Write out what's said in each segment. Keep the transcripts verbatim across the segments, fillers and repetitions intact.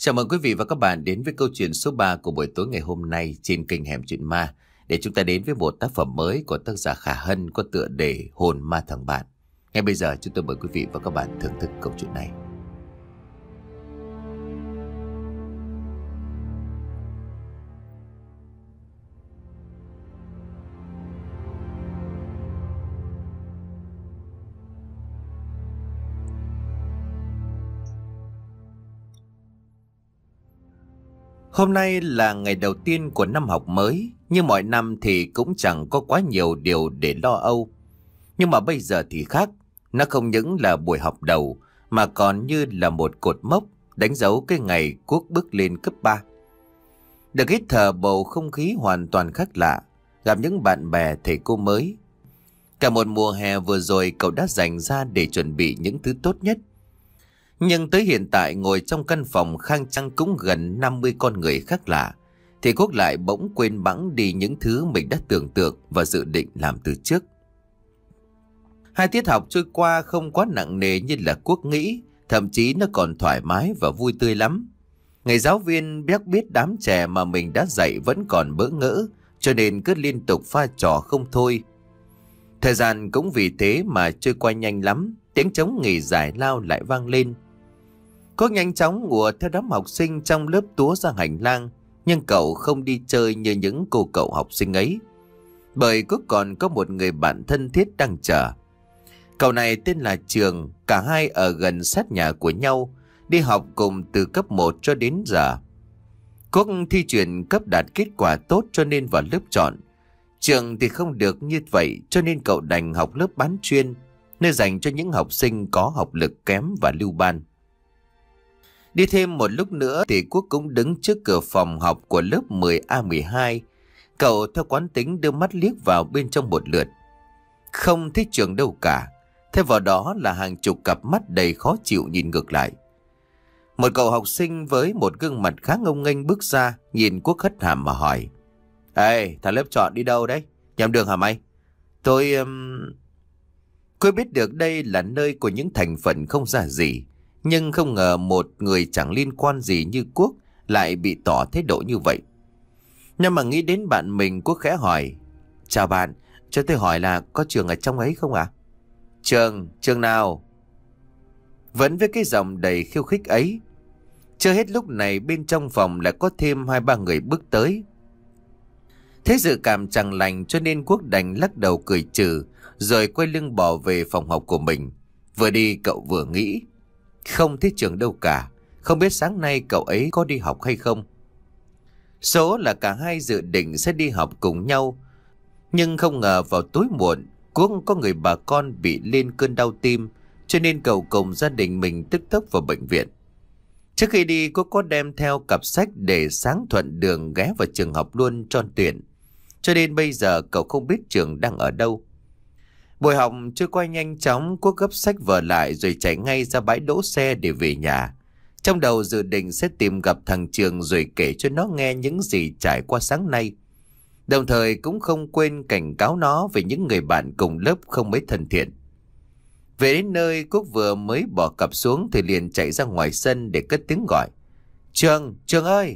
Chào mừng quý vị và các bạn đến với câu chuyện số ba của buổi tối ngày hôm nay trên kênh Hẻm Chuyện Ma, để chúng ta đến với một tác phẩm mới của tác giả Khả Hân có tựa đề Hồn Ma Thằng Bạn. Ngay bây giờ chúng tôi mời quý vị và các bạn thưởng thức câu chuyện này. Hôm nay là ngày đầu tiên của năm học mới, như mọi năm thì cũng chẳng có quá nhiều điều để lo âu. Nhưng mà bây giờ thì khác, nó không những là buổi học đầu mà còn như là một cột mốc đánh dấu cái ngày Quốc bước lên cấp ba. Được hít thở bầu không khí hoàn toàn khác lạ, gặp những bạn bè thầy cô mới. Cả một mùa hè vừa rồi cậu đã dành ra để chuẩn bị những thứ tốt nhất. Nhưng tới hiện tại ngồi trong căn phòng khang trang cũng gần năm mươi con người khác lạ, thì Quốc lại bỗng quên bẵng đi những thứ mình đã tưởng tượng và dự định làm từ trước. Hai tiết học trôi qua không quá nặng nề như là Quốc nghĩ, thậm chí nó còn thoải mái và vui tươi lắm. Ngày giáo viên biết biết đám trẻ mà mình đã dạy vẫn còn bỡ ngỡ, cho nên cứ liên tục pha trò không thôi. Thời gian cũng vì thế mà trôi qua nhanh lắm, tiếng trống nghỉ giải lao lại vang lên. Quốc nhanh chóng ùa theo đám học sinh trong lớp túa ra hành lang, nhưng cậu không đi chơi như những cô cậu học sinh ấy, bởi Quốc còn có một người bạn thân thiết đang chờ. Cậu này tên là Trường, cả hai ở gần sát nhà của nhau, đi học cùng từ cấp một cho đến giờ. Quốc thi chuyển cấp đạt kết quả tốt cho nên vào lớp chọn. Trường thì không được như vậy, cho nên cậu đành học lớp bán chuyên, nơi dành cho những học sinh có học lực kém và lưu ban. Đi thêm một lúc nữa thì Quốc cũng đứng trước cửa phòng học của lớp mười A mười hai. Cậu theo quán tính đưa mắt liếc vào bên trong một lượt. Không thấy Trường đâu cả. Thêm vào đó là hàng chục cặp mắt đầy khó chịu nhìn ngược lại. Một cậu học sinh với một gương mặt khá ngông nghênh bước ra, nhìn Quốc hất hàm mà hỏi: "Ê, thằng lớp chọn đi đâu đấy? Nhầm đường hả mày?" Tôi... Um... Cô biết được đây là nơi của những thành phần không ra gì, nhưng không ngờ một người chẳng liên quan gì như Quốc lại bị tỏ thái độ như vậy. Nhưng mà nghĩ đến bạn mình, Quốc khẽ hỏi: "Chào bạn, cho tôi hỏi là có Trường ở trong ấy không ạ?" À? Trường, Trường nào? Vẫn với cái giọng đầy khiêu khích ấy. Chưa hết lúc này bên trong phòng lại có thêm hai ba người bước tới. Thế dự cảm chẳng lành cho nên Quốc đành lắc đầu cười trừ, rồi quay lưng bỏ về phòng học của mình. Vừa đi cậu vừa nghĩ: không thấy Trường đâu cả, không biết sáng nay cậu ấy có đi học hay không. Số là cả hai dự định sẽ đi học cùng nhau, nhưng không ngờ vào tối muộn Quốc có người bà con bị lên cơn đau tim, cho nên cậu cùng gia đình mình tức tốc vào bệnh viện. Trước khi đi, Quốc có đem theo cặp sách để sáng thuận đường ghé vào trường học luôn cho tiện, cho nên bây giờ cậu không biết Trường đang ở đâu. Buổi học trôi qua nhanh chóng, Quốc gấp sách vở lại rồi chạy ngay ra bãi đỗ xe để về nhà. Trong đầu dự định sẽ tìm gặp thằng Trường rồi kể cho nó nghe những gì trải qua sáng nay. Đồng thời cũng không quên cảnh cáo nó về những người bạn cùng lớp không mấy thân thiện. Về đến nơi, Quốc vừa mới bỏ cặp xuống thì liền chạy ra ngoài sân để cất tiếng gọi: "Trường, Trường ơi!"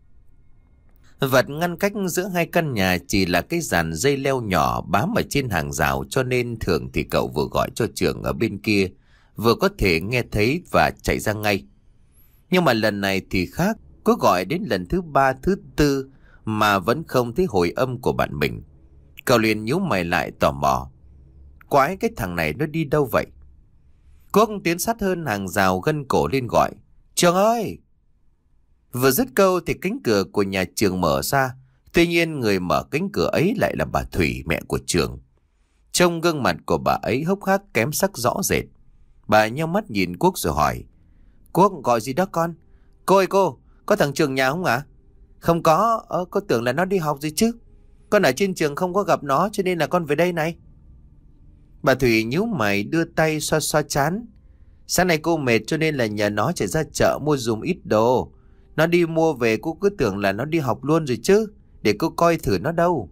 Vật ngăn cách giữa hai căn nhà chỉ là cái dàn dây leo nhỏ bám ở trên hàng rào, cho nên thường thì cậu vừa gọi cho Trường ở bên kia, vừa có thể nghe thấy và chạy ra ngay. Nhưng mà lần này thì khác, có gọi đến lần thứ ba thứ tư mà vẫn không thấy hồi âm của bạn mình. Cậu liền nhíu mày lại tò mò: quái, cái thằng này nó đi đâu vậy? Quốc tiến sát hơn hàng rào, gân cổ lên gọi: "Trường ơi!" Vừa dứt câu thì cánh cửa của nhà Trường mở ra. Tuy nhiên người mở cánh cửa ấy lại là bà Thủy, mẹ của Trường. Trông gương mặt của bà ấy hốc hác kém sắc rõ rệt. Bà nheo mắt nhìn Quốc rồi hỏi: "Quốc, gọi gì đó con?" "Cô ơi cô, có thằng Trường nhà không ạ?" À? "Không có, ờ, con tưởng là nó đi học gì chứ. Con ở trên trường không có gặp nó cho nên là con về đây này." Bà Thủy nhíu mày đưa tay xoa xoa trán: "Sáng nay cô mệt cho nên là nhờ nó chạy ra chợ mua dùm ít đồ. Nó đi mua về cô cứ tưởng là nó đi học luôn rồi chứ. Để cô coi thử nó đâu."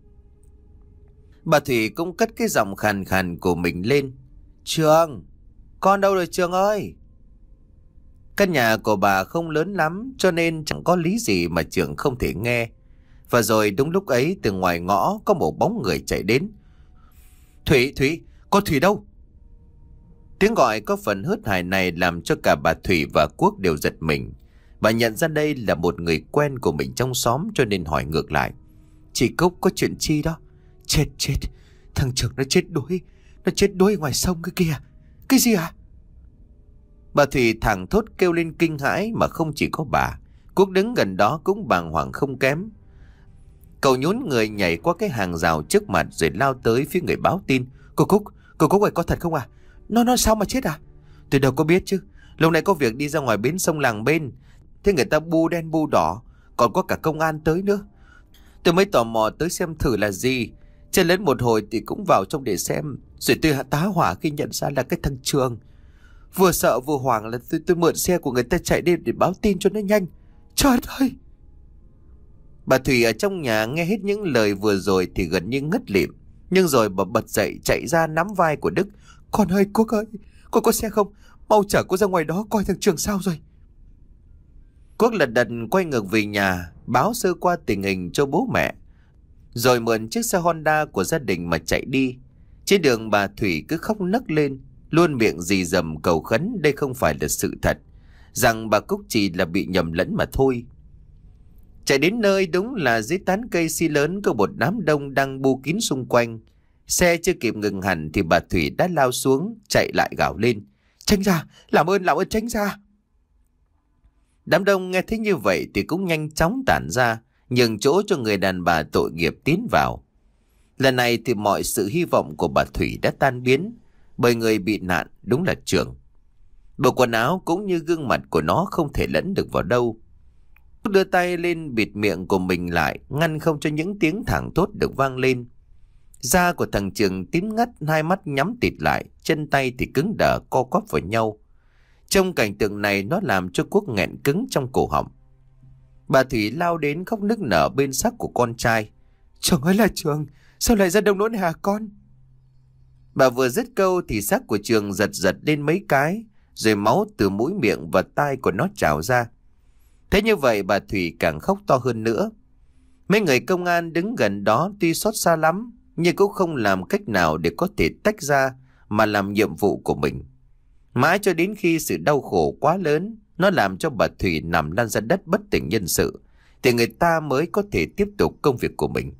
Bà Thủy cũng cất cái giọng khàn khàn của mình lên: "Trường, con đâu rồi Trường ơi?" Căn nhà của bà không lớn lắm cho nên chẳng có lý gì mà Trường không thể nghe. Và rồi đúng lúc ấy từ ngoài ngõ có một bóng người chạy đến. Thủy, Thủy, con Thủy đâu? Tiếng gọi có phần hớt hải này làm cho cả bà Thủy và Quốc đều giật mình. Bà nhận ra đây là một người quen của mình trong xóm cho nên hỏi ngược lại. Chị Cúc có chuyện chi đó? Chết chết, thằng Trường nó chết đuối, nó chết đuối ngoài sông cái kia. Cái gì à? Bà Thủy thẳng thốt kêu lên kinh hãi mà không chỉ có bà. Quốc đứng gần đó cũng bàng hoàng không kém. Cậu nhún người nhảy qua cái hàng rào trước mặt rồi lao tới phía người báo tin. Cô Cúc, cô Cúc ơi, có thật không à? Nó nó sao mà chết à? Tôi đâu có biết chứ. Lúc này có việc đi ra ngoài bến sông làng bên. Thế người ta bu đen bu đỏ, còn có cả công an tới nữa. Tôi mới tò mò tới xem thử là gì. Chen lấn một hồi thì cũng vào trong để xem. Rồi tôi tá hỏa khi nhận ra là cái thằng Trường. Vừa sợ vừa hoảng là tôi, tôi mượn xe của người ta chạy đi để báo tin cho nó nhanh. Trời ơi! Bà Thủy ở trong nhà nghe hết những lời vừa rồi thì gần như ngất lịm. Nhưng rồi bà bật dậy chạy ra nắm vai của Đức. Con ơi, Quốc ơi, con có xe không? Mau chở cô ra ngoài đó coi thằng Trường sao rồi. Quốc lật đật quay ngược về nhà, báo sơ qua tình hình cho bố mẹ. Rồi mượn chiếc xe Honda của gia đình mà chạy đi. Trên đường bà Thủy cứ khóc nấc lên, luôn miệng rì rầm cầu khấn đây không phải là sự thật, rằng bà Cúc chỉ là bị nhầm lẫn mà thôi. Chạy đến nơi đúng là dưới tán cây si lớn có một đám đông đang bu kín xung quanh. Xe chưa kịp ngừng hẳn thì bà Thủy đã lao xuống, chạy lại gào lên. Tránh ra, làm ơn, làm ơn tránh ra. Đám đông nghe thấy như vậy thì cũng nhanh chóng tản ra, nhường chỗ cho người đàn bà tội nghiệp tiến vào. Lần này thì mọi sự hy vọng của bà Thủy đã tan biến, bởi người bị nạn đúng là Trường. Bộ quần áo cũng như gương mặt của nó không thể lẫn được vào đâu. Đưa tay lên bịt miệng của mình lại, ngăn không cho những tiếng thảng thốt được vang lên. Da của thằng Trường tím ngắt, hai mắt nhắm tịt lại, chân tay thì cứng đờ co quắp vào nhau. Trong cảnh tượng này nó làm cho Quốc nghẹn cứng trong cổ họng. Bà Thủy lao đến khóc nức nở bên xác của con trai. Trường ơi là Trường, sao lại ra đông nỗi này hả con? Bà vừa dứt câu thì xác của Trường giật giật lên mấy cái, rồi máu từ mũi miệng và tai của nó trào ra. Thế như vậy bà Thủy càng khóc to hơn nữa. Mấy người công an đứng gần đó tuy xót xa lắm, nhưng cũng không làm cách nào để có thể tách ra mà làm nhiệm vụ của mình. Mãi cho đến khi sự đau khổ quá lớn, nó làm cho bà Thủy nằm lăn ra đất bất tỉnh nhân sự, thì người ta mới có thể tiếp tục công việc của mình.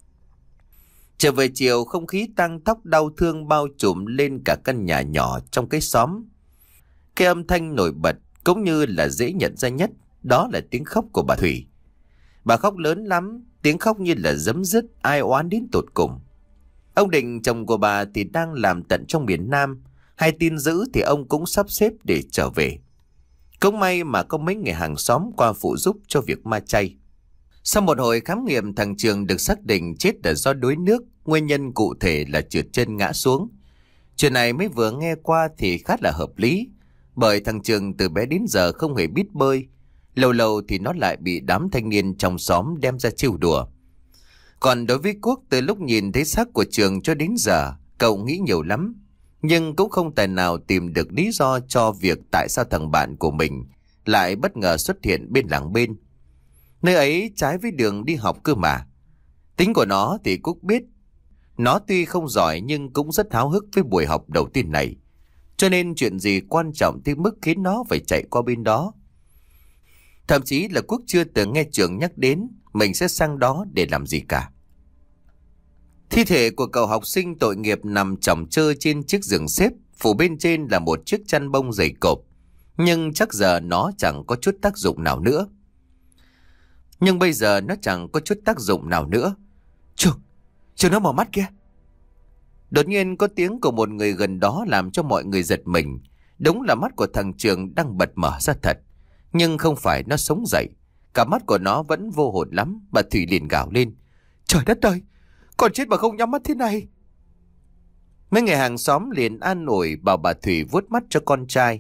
Trở về chiều, không khí tang tóc đau thương bao trùm lên cả căn nhà nhỏ trong cái xóm. Cái âm thanh nổi bật cũng như là dễ nhận ra nhất, đó là tiếng khóc của bà Thủy. Bà khóc lớn lắm, tiếng khóc như là giấm dứt, ai oán đến tột cùng. Ông Định, chồng của bà thì đang làm tận trong miền Nam, hay tin dữ thì ông cũng sắp xếp để trở về. Cũng may mà có mấy người hàng xóm qua phụ giúp cho việc ma chay. Sau một hồi khám nghiệm, thằng Trường được xác định chết là do đuối nước, nguyên nhân cụ thể là trượt chân ngã xuống. Chuyện này mới vừa nghe qua thì khá là hợp lý, bởi thằng Trường từ bé đến giờ không hề biết bơi. Lâu lâu thì nó lại bị đám thanh niên trong xóm đem ra trêu đùa. Còn đối với Quốc, từ lúc nhìn thấy xác của Trường cho đến giờ, cậu nghĩ nhiều lắm, nhưng cũng không tài nào tìm được lý do cho việc tại sao thằng bạn của mình lại bất ngờ xuất hiện bên làng bên. Nơi ấy trái với đường đi học cơ mà. Tính của nó thì Quốc biết. Nó tuy không giỏi nhưng cũng rất háo hức với buổi học đầu tiên này. Cho nên chuyện gì quan trọng tới mức khiến nó phải chạy qua bên đó. Thậm chí là Quốc chưa từng nghe Trường nhắc đến mình sẽ sang đó để làm gì cả. Thi thể của cậu học sinh tội nghiệp nằm chồng chơ trên chiếc giường xếp, phủ bên trên là một chiếc chăn bông dày cộp. Nhưng chắc giờ nó chẳng có chút tác dụng nào nữa. Nhưng bây giờ nó chẳng có chút tác dụng nào nữa. Trường, Trường nó mở mắt kìa. Đột nhiên có tiếng của một người gần đó làm cho mọi người giật mình. Đúng là mắt của thằng Trường đang bật mở ra thật. Nhưng không phải nó sống dậy. Cả mắt của nó vẫn vô hồn lắm. Bà Thủy liền gào lên. Trời đất ơi, con chết mà không nhắm mắt thế này. Mấy người hàng xóm liền an ủi bảo bà Thủy vuốt mắt cho con trai.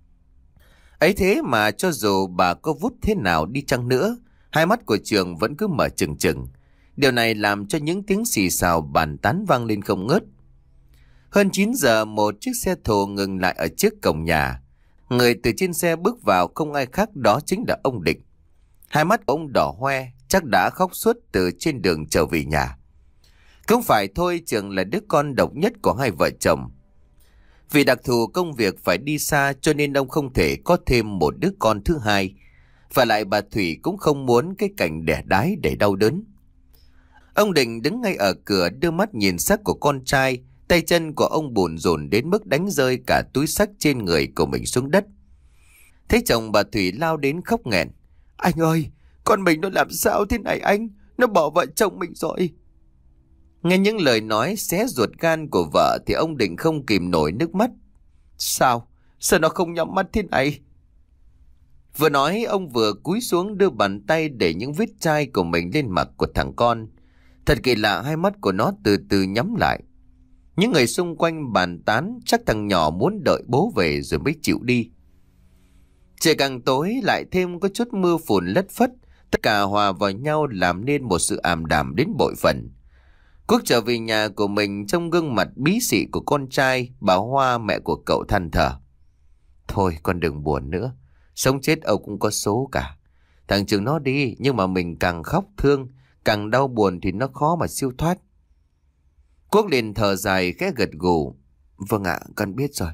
Ấy thế mà cho dù bà có vuốt thế nào đi chăng nữa, hai mắt của Trường vẫn cứ mở trừng trừng. Điều này làm cho những tiếng xì xào bàn tán vang lên không ngớt. Hơn chín giờ, một chiếc xe thồ ngừng lại ở trước cổng nhà. Người từ trên xe bước vào không ai khác, đó chính là ông Định. Hai mắt ông đỏ hoe, chắc đã khóc suốt từ trên đường trở về nhà. Không phải thôi, Trường là đứa con độc nhất của hai vợ chồng. Vì đặc thù công việc phải đi xa cho nên ông không thể có thêm một đứa con thứ hai. Và lại bà Thủy cũng không muốn cái cảnh đẻ đái để đau đớn. Ông Định đứng ngay ở cửa đưa mắt nhìn xác của con trai. Tay chân của ông bồn rồn đến mức đánh rơi cả túi xách trên người của mình xuống đất. Thấy chồng bà Thủy lao đến khóc nghẹn. Anh ơi, con mình nó làm sao thế này anh? Nó bỏ vợ chồng mình rồi. Nghe những lời nói xé ruột gan của vợ thì ông Định không kìm nổi nước mắt. Sao? Sao nó không nhắm mắt thế này? Vừa nói ông vừa cúi xuống đưa bàn tay để những vết chai của mình lên mặt của thằng con. Thật kỳ lạ, hai mắt của nó từ từ nhắm lại. Những người xung quanh bàn tán chắc thằng nhỏ muốn đợi bố về rồi mới chịu đi. Trời càng tối, lại thêm có chút mưa phùn lất phất. Tất cả hòa vào nhau làm nên một sự ảm đạm đến bội phần. Quốc trở về nhà của mình, trong gương mặt bí xị của con trai, bà Hoa mẹ của cậu than thở. Thôi con đừng buồn nữa. Sống chết Âu cũng có số cả. Thằng Trường nó đi, nhưng mà mình càng khóc thương, càng đau buồn thì nó khó mà siêu thoát. Quốc liền thở dài khẽ gật gù. Vâng ạ, con biết rồi.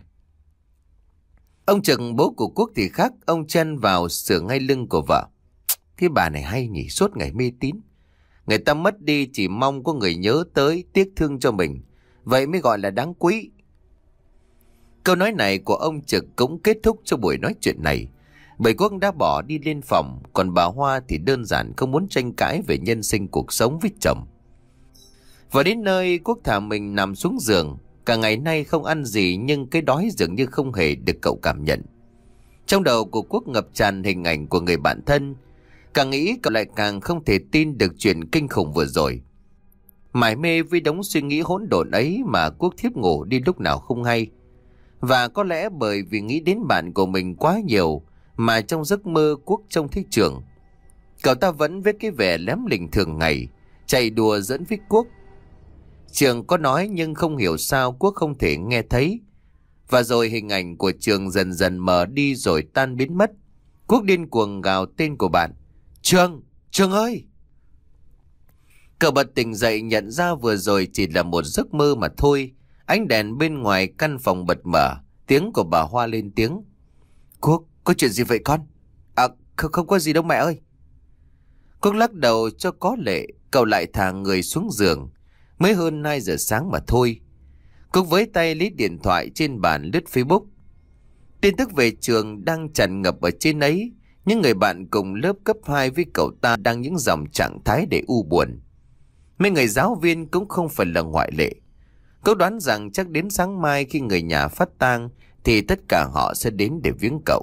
Ông Trực bố của Quốc thì khác, ông chen vào sửa ngay lưng của vợ. Cái bà này hay nhỉ, suốt ngày mê tín. Người ta mất đi chỉ mong có người nhớ tới, tiếc thương cho mình. Vậy mới gọi là đáng quý. Câu nói này của ông Trực cũng kết thúc cho buổi nói chuyện này. Bởi Quốc đã bỏ đi lên phòng, còn bà Hoa thì đơn giản không muốn tranh cãi về nhân sinh cuộc sống với chồng. Và đến nơi, Quốc thả mình nằm xuống giường. Cả ngày nay không ăn gì nhưng cái đói dường như không hề được cậu cảm nhận. Trong đầu của Quốc ngập tràn hình ảnh của người bạn thân. Càng nghĩ cậu lại càng không thể tin được chuyện kinh khủng vừa rồi. Mải mê với đống suy nghĩ hỗn độn ấy mà Quốc thiếp ngủ đi lúc nào không hay. Và có lẽ bởi vì nghĩ đến bạn của mình quá nhiều mà trong giấc mơ Quốc trông thấy Trường. Cậu ta vẫn với cái vẻ lém lỉnh thường ngày, chạy đùa dẫn với Quốc. Trường có nói nhưng không hiểu sao Quốc không thể nghe thấy. Và rồi hình ảnh của Trường dần dần mờ đi rồi tan biến mất. Quốc điên cuồng gào tên của bạn. Trường! Trường ơi! Cậu bật tỉnh dậy nhận ra vừa rồi chỉ là một giấc mơ mà thôi. Ánh đèn bên ngoài căn phòng bật mở. Tiếng của bà Hoa lên tiếng. Quốc, có chuyện gì vậy con? À, không, không có gì đâu mẹ ơi. Quốc lắc đầu cho có lệ. Cậu lại thả người xuống giường. Mới hơn hai giờ sáng mà thôi. Quốc với tay lấy điện thoại trên bàn lướt Facebook. Tin tức về Trường đang tràn ngập ở trên ấy. Những người bạn cùng lớp cấp hai với cậu ta đang những dòng trạng thái để u buồn. Mấy người giáo viên cũng không phải là ngoại lệ. Cậu đoán rằng chắc đến sáng mai khi người nhà phát tang thì tất cả họ sẽ đến để viếng cậu.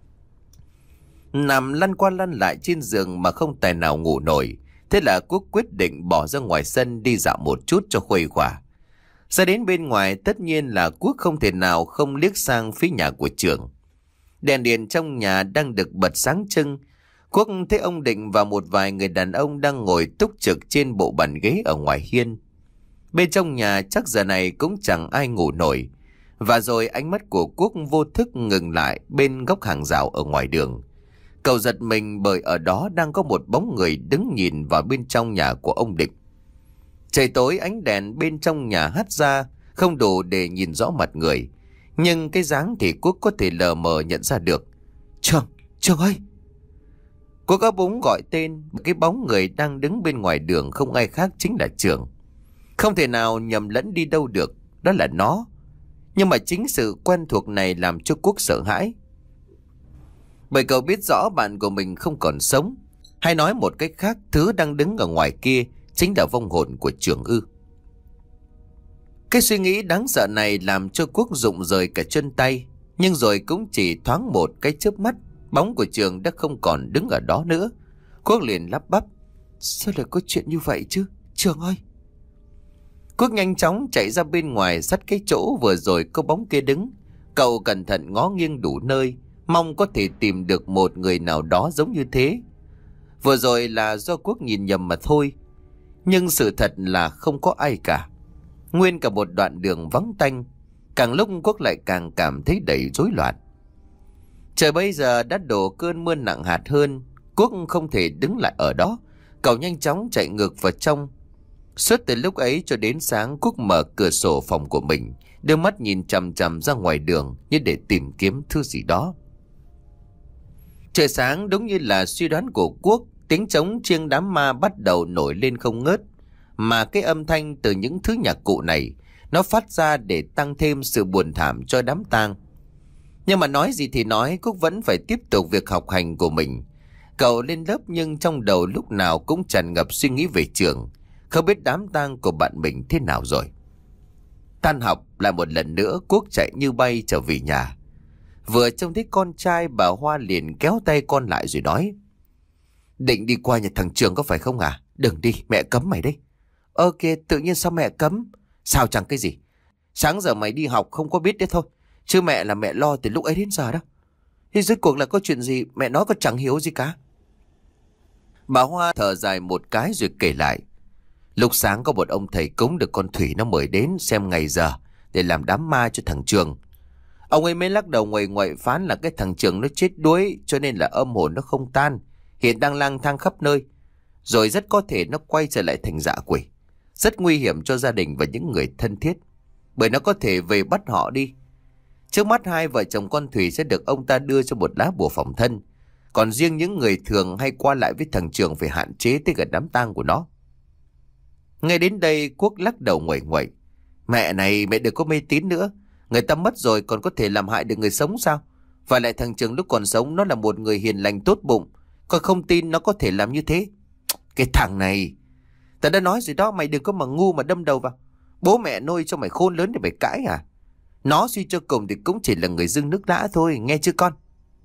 Nằm lăn qua lăn lại trên giường mà không tài nào ngủ nổi. Thế là Quốc quyết định bỏ ra ngoài sân đi dạo một chút cho khuây khỏa. Ra đến bên ngoài tất nhiên là Quốc không thể nào không liếc sang phía nhà của Trường. Đèn điện trong nhà đang được bật sáng trưng. Quốc thấy ông Định và một vài người đàn ông đang ngồi túc trực trên bộ bàn ghế ở ngoài hiên. Bên trong nhà chắc giờ này cũng chẳng ai ngủ nổi. Và rồi ánh mắt của Quốc vô thức ngừng lại bên góc hàng rào ở ngoài đường. Cậu giật mình bởi ở đó đang có một bóng người đứng nhìn vào bên trong nhà của ông Định. Trời tối ánh đèn bên trong nhà hắt ra không đủ để nhìn rõ mặt người. Nhưng cái dáng thì Quốc có thể lờ mờ nhận ra được. Trường, Trường ơi! Quốc ấp úng gọi tên. Cái bóng người đang đứng bên ngoài đường không ai khác chính là Trường. Không thể nào nhầm lẫn đi đâu được. Đó là nó. Nhưng mà chính sự quen thuộc này làm cho Quốc sợ hãi. Bởi cậu biết rõ bạn của mình không còn sống. Hay nói một cách khác, thứ đang đứng ở ngoài kia chính là vong hồn của Trường ư. Cái suy nghĩ đáng sợ này làm cho Quốc rụng rời cả chân tay. Nhưng rồi cũng chỉ thoáng một cái chớp mắt, bóng của Trường đã không còn đứng ở đó nữa. Quốc liền lắp bắp. Sao lại có chuyện như vậy chứ? Trường ơi! Quốc nhanh chóng chạy ra bên ngoài sát cái chỗ vừa rồi có bóng kia đứng. Cậu cẩn thận ngó nghiêng đủ nơi, mong có thể tìm được một người nào đó giống như thế. Vừa rồi là do Quốc nhìn nhầm mà thôi. Nhưng sự thật là không có ai cả. Nguyên cả một đoạn đường vắng tanh. Càng lúc Quốc lại càng cảm thấy đầy rối loạn. Trời bây giờ đã đổ cơn mưa nặng hạt hơn. Quốc không thể đứng lại ở đó. Cậu nhanh chóng chạy ngược vào trong. Suốt từ lúc ấy cho đến sáng, Quốc mở cửa sổ phòng của mình, đưa mắt nhìn chằm chằm ra ngoài đường như để tìm kiếm thứ gì đó. Trời sáng đúng như là suy đoán của Quốc, tiếng trống chiêng đám ma bắt đầu nổi lên không ngớt. Mà cái âm thanh từ những thứ nhạc cụ này, nó phát ra để tăng thêm sự buồn thảm cho đám tang. Nhưng mà nói gì thì nói, Quốc vẫn phải tiếp tục việc học hành của mình. Cậu lên lớp nhưng trong đầu lúc nào cũng tràn ngập suy nghĩ về trường, không biết đám tang của bạn mình thế nào rồi. Tan học lại một lần nữa, Quốc chạy như bay trở về nhà. Vừa trông thấy con trai, bà Hoa liền kéo tay con lại rồi nói: "Định đi qua nhà thằng Trường có phải không à? Đừng đi, mẹ cấm mày đấy." "Ơ kìa, tự nhiên sao mẹ cấm?" "Sao chẳng cái gì. Sáng giờ mày đi học không có biết đấy thôi. Chứ mẹ là mẹ lo từ lúc ấy đến giờ đó. Thế rốt cuộc là có chuyện gì, mẹ nói có chẳng hiểu gì cả." Bà Hoa thở dài một cái rồi kể lại. Lúc sáng có một ông thầy cúng được con Thủy nó mời đến xem ngày giờ để làm đám ma cho thằng Trường. Ông ấy mới lắc đầu nguầy nguậy phán là cái thằng Trường nó chết đuối, cho nên là âm hồn nó không tan, hiện đang lang thang khắp nơi, rồi rất có thể nó quay trở lại thành dã quỷ. Rất nguy hiểm cho gia đình và những người thân thiết, bởi nó có thể về bắt họ đi. Trước mắt hai vợ chồng con Thủy sẽ được ông ta đưa cho một lá bùa phòng thân, còn riêng những người thường hay qua lại với thằng Trường phải hạn chế tới gần đám tang của nó. Ngay đến đây, Quốc lắc đầu nguậy nguậy. "Mẹ này, mẹ đừng có mê tín nữa. Người ta mất rồi còn có thể làm hại được người sống sao? Và lại thằng Trường lúc còn sống nó là một người hiền lành tốt bụng, con không tin nó có thể làm như thế." "Cái thằng này, ta đã nói rồi đó, mày đừng có mà ngu mà đâm đầu vào. Bố mẹ nuôi cho mày khôn lớn để mày cãi à? Nó suy cho cùng thì cũng chỉ là người dưng nước lã thôi, nghe chưa con?"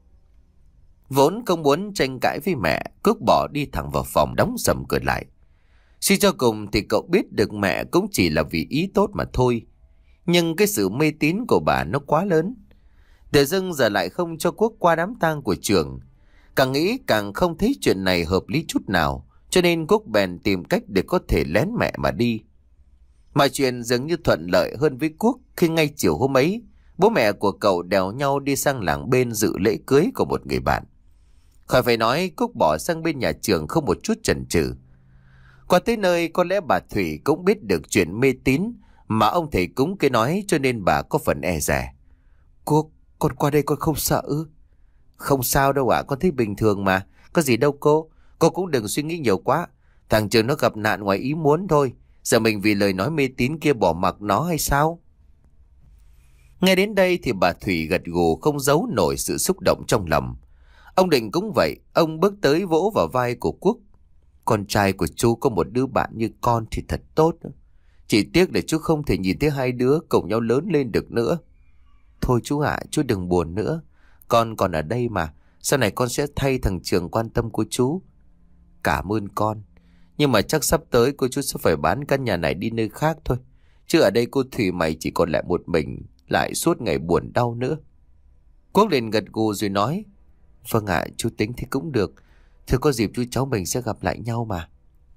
Vốn không muốn tranh cãi với mẹ, Cước bỏ đi thẳng vào phòng, đóng sầm cửa lại. Suy cho cùng thì cậu biết được mẹ cũng chỉ là vì ý tốt mà thôi. Nhưng cái sự mê tín của bà nó quá lớn. Tự dưng giờ lại không cho Quốc qua đám tang của Trường. Càng nghĩ càng không thấy chuyện này hợp lý chút nào, cho nên Quốc bèn tìm cách để có thể lén mẹ mà đi. Mọi chuyện dường như thuận lợi hơn với Quốc khi ngay chiều hôm ấy, bố mẹ của cậu đèo nhau đi sang làng bên dự lễ cưới của một người bạn. Khỏi phải nói, Quốc bỏ sang bên nhà Trường không một chút chần chừ. Qua tới nơi, có lẽ bà Thủy cũng biết được chuyện mê tín mà ông thầy cúng kia nói, cho nên bà có phần e dè. "Cô, con qua đây con không sợ ư?" "Không sao đâu ạ, con thấy bình thường mà. Có gì đâu cô. Cô cũng đừng suy nghĩ nhiều quá. Thằng Trường nó gặp nạn ngoài ý muốn thôi. Giờ mình vì lời nói mê tín kia bỏ mặc nó hay sao?" Nghe đến đây thì bà Thủy gật gù không giấu nổi sự xúc động trong lòng. Ông Định cũng vậy, ông bước tới vỗ vào vai của Quốc. "Con trai của chú có một đứa bạn như con thì thật tốt. Chỉ tiếc là chú không thể nhìn thấy hai đứa cùng nhau lớn lên được nữa." "Thôi chú ạ, chú đừng buồn nữa. Con còn ở đây mà. Sau này con sẽ thay thằng Trường quan tâm của chú." "Cảm ơn con. Nhưng mà chắc sắp tới cô chú sẽ phải bán căn nhà này đi nơi khác thôi. Chứ ở đây cô Thủy mày chỉ còn lại một mình, lại suốt ngày buồn đau nữa." Quốc liền gật gù rồi nói: "Vâng ạ, chú tính thì cũng được. Thưa có dịp chú cháu mình sẽ gặp lại nhau mà."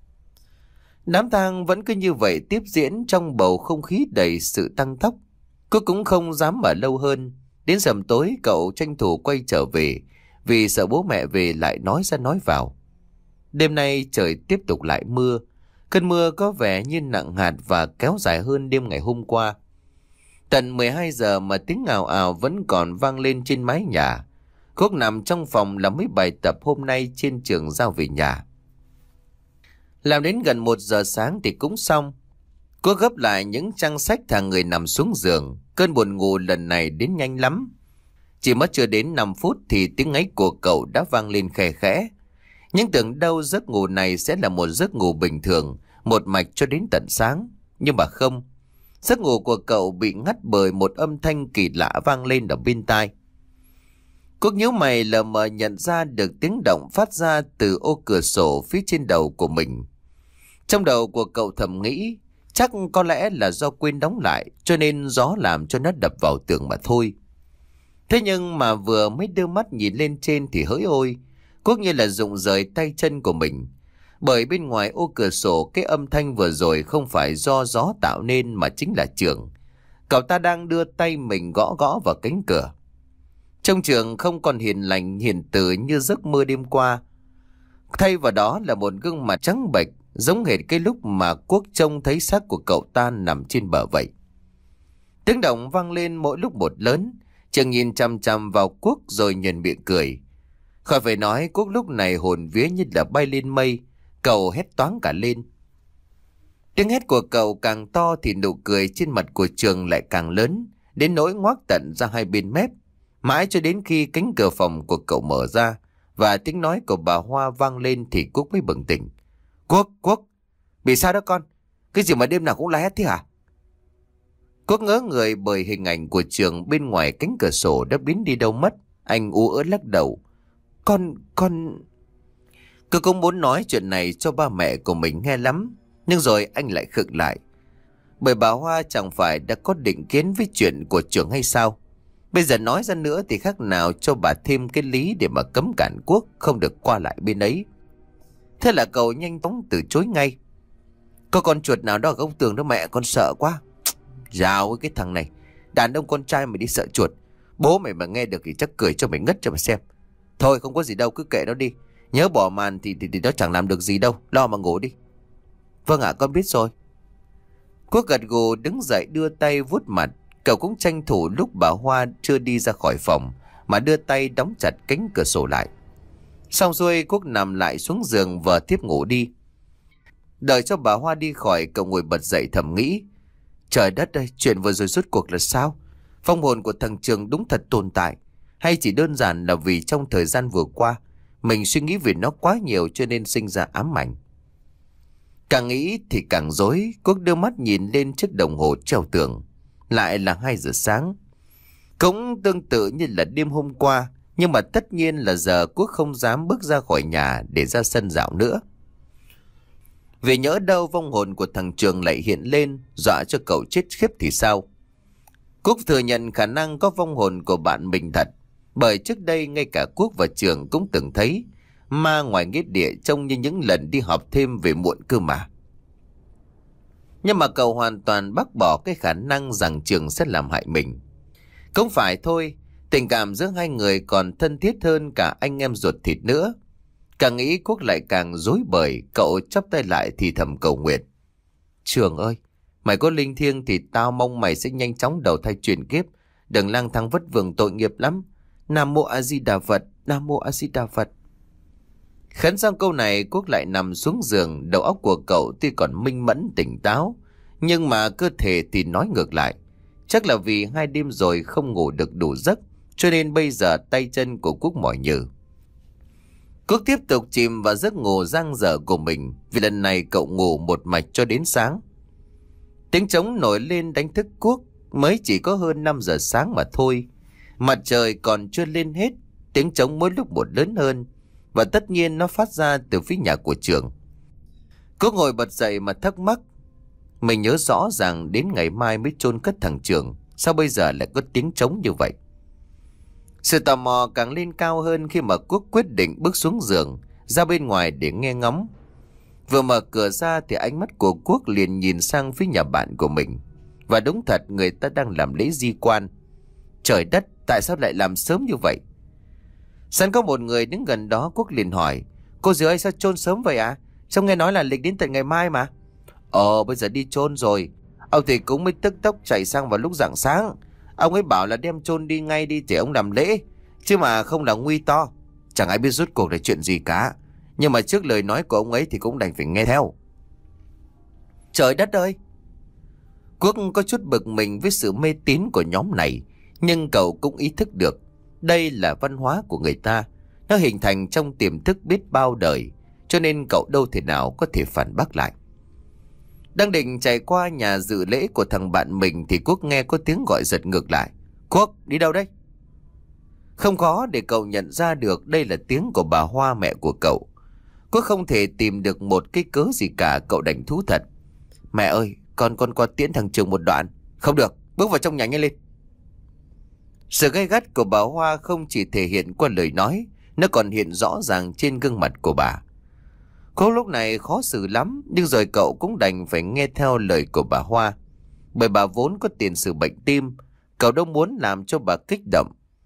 Đám tang vẫn cứ như vậy tiếp diễn trong bầu không khí đầy sự tăng tốc. Cô cũng không dám ở lâu hơn. Đến sầm tối cậu tranh thủ quay trở về, vì sợ bố mẹ về lại nói ra nói vào. Đêm nay trời tiếp tục lại mưa. Cơn mưa có vẻ như nặng hạt và kéo dài hơn đêm ngày hôm qua. Tận mười hai giờ mà tiếng ào ào vẫn còn vang lên trên mái nhà. Quốc nằm trong phòng làm mấy bài tập hôm nay trên trường giao về nhà. Làm đến gần một giờ sáng thì cũng xong. Quốc gấp lại những trang sách, thả người nằm xuống giường. Cơn buồn ngủ lần này đến nhanh lắm. Chỉ mất chưa đến năm phút thì tiếng ngáy của cậu đã vang lên khe khẽ. Nhưng tưởng đâu giấc ngủ này sẽ là một giấc ngủ bình thường, một mạch cho đến tận sáng. Nhưng mà không. Giấc ngủ của cậu bị ngắt bởi một âm thanh kỳ lạ vang lên ở bên tai. Quốc nhíu mày lờ mờ nhận ra được tiếng động phát ra từ ô cửa sổ phía trên đầu của mình. Trong đầu của cậu thầm nghĩ, chắc có lẽ là do quên đóng lại, cho nên gió làm cho nó đập vào tường mà thôi. Thế nhưng mà vừa mới đưa mắt nhìn lên trên thì hỡi ôi, Quốc như là rụng rời tay chân của mình. Bởi bên ngoài ô cửa sổ, cái âm thanh vừa rồi không phải do gió tạo nên mà chính là Trường. Cậu ta đang đưa tay mình gõ gõ vào cánh cửa. Trong trường không còn hiền lành hiền từ như giấc mơ đêm qua. Thay vào đó là một gương mặt trắng bệch, giống hệt cái lúc mà Quốc trông thấy xác của cậu ta nằm trên bờ vậy. Tiếng động vang lên mỗi lúc một lớn. Trường nhìn chằm chằm vào Quốc rồi nhuền miệng cười. Khỏi phải nói, Quốc lúc này hồn vía như là bay lên mây. Cậu hét toáng cả lên. Tiếng hét của cậu càng to thì nụ cười trên mặt của Trường lại càng lớn, đến nỗi ngoác tận ra hai bên mép. Mãi cho đến khi cánh cửa phòng của cậu mở ra và tiếng nói của bà Hoa vang lên thì Quốc mới bừng tỉnh. Quốc, Quốc, bị sao đó con? Cái gì mà đêm nào cũng la hét thế hả? Quốc ngỡ người bởi hình ảnh của Trường bên ngoài cánh cửa sổ đã biến đi đâu mất. Anh ú ớ lắc đầu. Con, con... Cứ cũng muốn nói chuyện này cho ba mẹ của mình nghe lắm. Nhưng rồi anh lại khựng lại. Bởi bà Hoa chẳng phải đã có định kiến với chuyện của Trường hay sao? Bây giờ nói ra nữa thì khác nào cho bà thêm cái lý để mà cấm cản Quốc không được qua lại bên ấy. Thế là cậu nhanh chóng từ chối ngay. Có con chuột nào đó ở góc tường đó mẹ, con sợ quá. Dào cái thằng này, đàn ông con trai mày đi sợ chuột. Bố mày mà nghe được thì chắc cười cho mày ngất cho mà xem. Thôi không có gì đâu, cứ kệ nó đi. Nhớ bỏ màn thì, thì, thì nó chẳng làm được gì đâu. Lo mà ngủ đi. Vâng ạ, con biết rồi. Quốc gật gù đứng dậy đưa tay vuốt mặt. Cậu cũng tranh thủ lúc bà Hoa chưa đi ra khỏi phòng mà đưa tay đóng chặt cánh cửa sổ lại. Xong xuôi Quốc nằm lại xuống giường vờ tiếp ngủ đi. Đợi cho bà Hoa đi khỏi, cậu ngồi bật dậy thầm nghĩ. Trời đất ơi, chuyện vừa rồi rốt cuộc là sao? Phong hồn của thằng Trường đúng thật tồn tại, hay chỉ đơn giản là vì trong thời gian vừa qua mình suy nghĩ về nó quá nhiều cho nên sinh ra ám ảnh? Càng nghĩ thì càng rối. Quốc đưa mắt nhìn lên chiếc đồng hồ treo tường. Lại là hai giờ sáng. Cũng tương tự như là đêm hôm qua, nhưng mà tất nhiên là giờ Quốc không dám bước ra khỏi nhà để ra sân dạo nữa. Vì nhỡ đâu vong hồn của thằng Trường lại hiện lên dọa cho cậu chết khiếp thì sao? Quốc thừa nhận khả năng có vong hồn của bạn mình thật, bởi trước đây ngay cả Quốc và Trường cũng từng thấy ma ngoài nghĩa địa trông như những lần đi họp thêm về muộn cơ mà. Nhưng mà cậu hoàn toàn bác bỏ cái khả năng rằng Trường sẽ làm hại mình. Không phải thôi, tình cảm giữa hai người còn thân thiết hơn cả anh em ruột thịt nữa. Càng nghĩ Quốc lại càng rối bời. Cậu chắp tay lại thì thầm cầu nguyện. Trường ơi, mày có linh thiêng thì tao mong mày sẽ nhanh chóng đầu thai chuyển kiếp, đừng lang thang vất vưởng tội nghiệp lắm. Nam mô A Di Đà Phật, Nam mô A Di Đà Phật. Khấn xong câu này, Quốc lại nằm xuống giường. Đầu óc của cậu tuy còn minh mẫn tỉnh táo, nhưng mà cơ thể thì nói ngược lại. Chắc là vì hai đêm rồi không ngủ được đủ giấc, cho nên bây giờ tay chân của Quốc mỏi nhừ. Quốc tiếp tục chìm vào giấc ngủ giang dở của mình. Vì lần này cậu ngủ một mạch cho đến sáng. Tiếng trống nổi lên đánh thức Quốc. Mới chỉ có hơn năm giờ sáng mà thôi. Mặt trời còn chưa lên hết. Tiếng trống mỗi lúc một lớn hơn. Và tất nhiên nó phát ra từ phía nhà của Trường. Quốc ngồi bật dậy mà thắc mắc. Mình nhớ rõ ràng đến ngày mai mới chôn cất thằng Trường, sao bây giờ lại có tiếng trống như vậy? Sự tò mò càng lên cao hơn khi mà Quốc quyết định bước xuống giường, ra bên ngoài để nghe ngóng. Vừa mở cửa ra thì ánh mắt của Quốc liền nhìn sang phía nhà bạn của mình. Và đúng thật, người ta đang làm lễ di quan. Trời đất, tại sao lại làm sớm như vậy? Sẵn có một người đứng gần đó, Quốc liền hỏi. Cô dì ơi, sao chôn sớm vậy ạ? À? Xong nghe nói là lịch đến tận ngày mai mà. Ờ, bây giờ đi chôn rồi. Ông thì cũng mới tức tốc chạy sang vào lúc rạng sáng. Ông ấy bảo là đem chôn đi ngay đi để ông làm lễ, chứ mà không là nguy to. Chẳng ai biết rốt cuộc là chuyện gì cả. Nhưng mà trước lời nói của ông ấy thì cũng đành phải nghe theo. Trời đất ơi! Quốc có chút bực mình với sự mê tín của nhóm này. Nhưng cậu cũng ý thức được đây là văn hóa của người ta. Nó hình thành trong tiềm thức biết bao đời, cho nên cậu đâu thể nào có thể phản bác lại. Đang định chạy qua nhà dự lễ của thằng bạn mình thì Quốc nghe có tiếng gọi giật ngược lại. Quốc, đi đâu đấy? Không khó để cậu nhận ra được đây là tiếng của bà Hoa, mẹ của cậu. Quốc không thể tìm được một cái cớ gì cả, cậu đành thú thật. Mẹ ơi, con con qua tiễn thằng Trường một đoạn. Không được, bước vào trong nhà nhanh lên. Sự gay gắt của bà Hoa không chỉ thể hiện qua lời nói, nó còn hiện rõ ràng trên gương mặt của bà. Cô lúc này khó xử lắm, nhưng rồi cậu cũng đành phải nghe theo lời của bà Hoa. Bởi bà vốn có tiền sử bệnh tim, cậu đâu muốn làm cho bà kích động.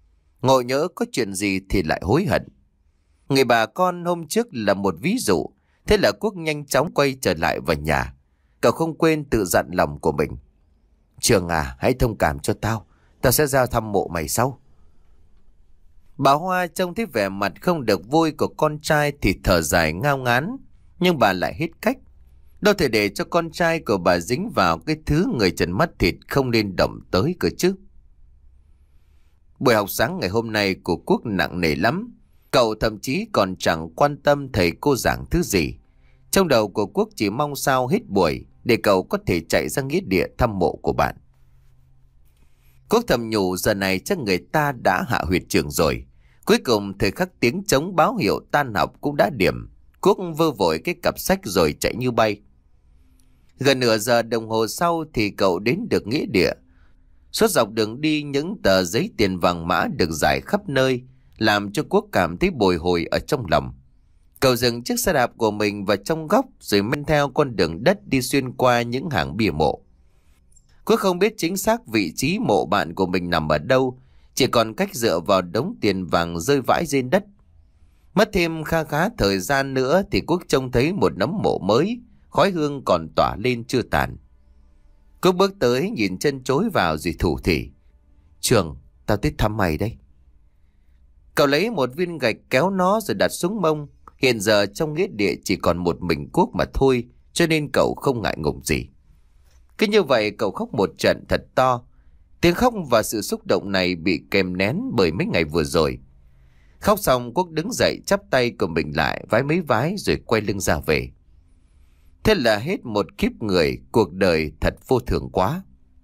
ngộ nhỡ có chuyện gì thì lại hối hận. Người bà con hôm trước là một ví dụ. Thế là Quốc nhanh chóng quay trở lại vào nhà. Cậu không quên tự dặn lòng của mình. Trường à, hãy thông cảm cho tao. Tao sẽ ra thăm mộ mày sau. Bà Hoa trông thấy vẻ mặt không được vui của con trai thì thở dài ngao ngán. Nhưng bà lại hết cách. Đâu thể để cho con trai của bà dính vào cái thứ người trần mắt thịt không nên động tới cơ chứ. Buổi học sáng ngày hôm nay của Quốc nặng nề lắm. Cậu thậm chí còn chẳng quan tâm thầy cô giảng thứ gì. Trong đầu của Quốc chỉ mong sao hết buổi để cậu có thể chạy ra nghĩa địa thăm mộ của bạn. Quốc thầm nhủ giờ này chắc người ta đã hạ huyệt trường rồi. Cuối cùng thời khắc tiếng trống báo hiệu tan học cũng đã điểm. Quốc vơ vội cái cặp sách rồi chạy như bay. Gần nửa giờ đồng hồ sau thì cậu đến được nghĩa địa. Suốt dọc đường đi những tờ giấy tiền vàng mã được rải khắp nơi, làm cho Quốc cảm thấy bồi hồi ở trong lòng. Cậu dừng chiếc xe đạp của mình vào trong góc rồi men theo con đường đất đi xuyên qua những hàng bia mộ. Quốc không biết chính xác vị trí mộ bạn của mình nằm ở đâu, chỉ còn cách dựa vào đống tiền vàng rơi vãi trên đất. Mất thêm kha khá thời gian nữa thì Quốc trông thấy một nấm mộ mới, khói hương còn tỏa lên chưa tàn. Quốc bước tới nhìn chân chối vào rồi thủ thỉ. Trường, tao tới thăm mày đây. Cậu lấy một viên gạch kéo nó rồi đặt xuống mông. Hiện giờ trong nghĩa địa chỉ còn một mình Quốc mà thôi, cho nên cậu không ngại ngùng gì. Cứ như vậy cậu khóc một trận thật to. Tiếng khóc và sự xúc động này bị kèm nén bởi mấy ngày vừa rồi. Khóc xong Quốc đứng dậy chắp tay của mình lại vái mấy vái rồi quay lưng ra về. Thế là hết một kiếp người, cuộc đời thật vô thường quá.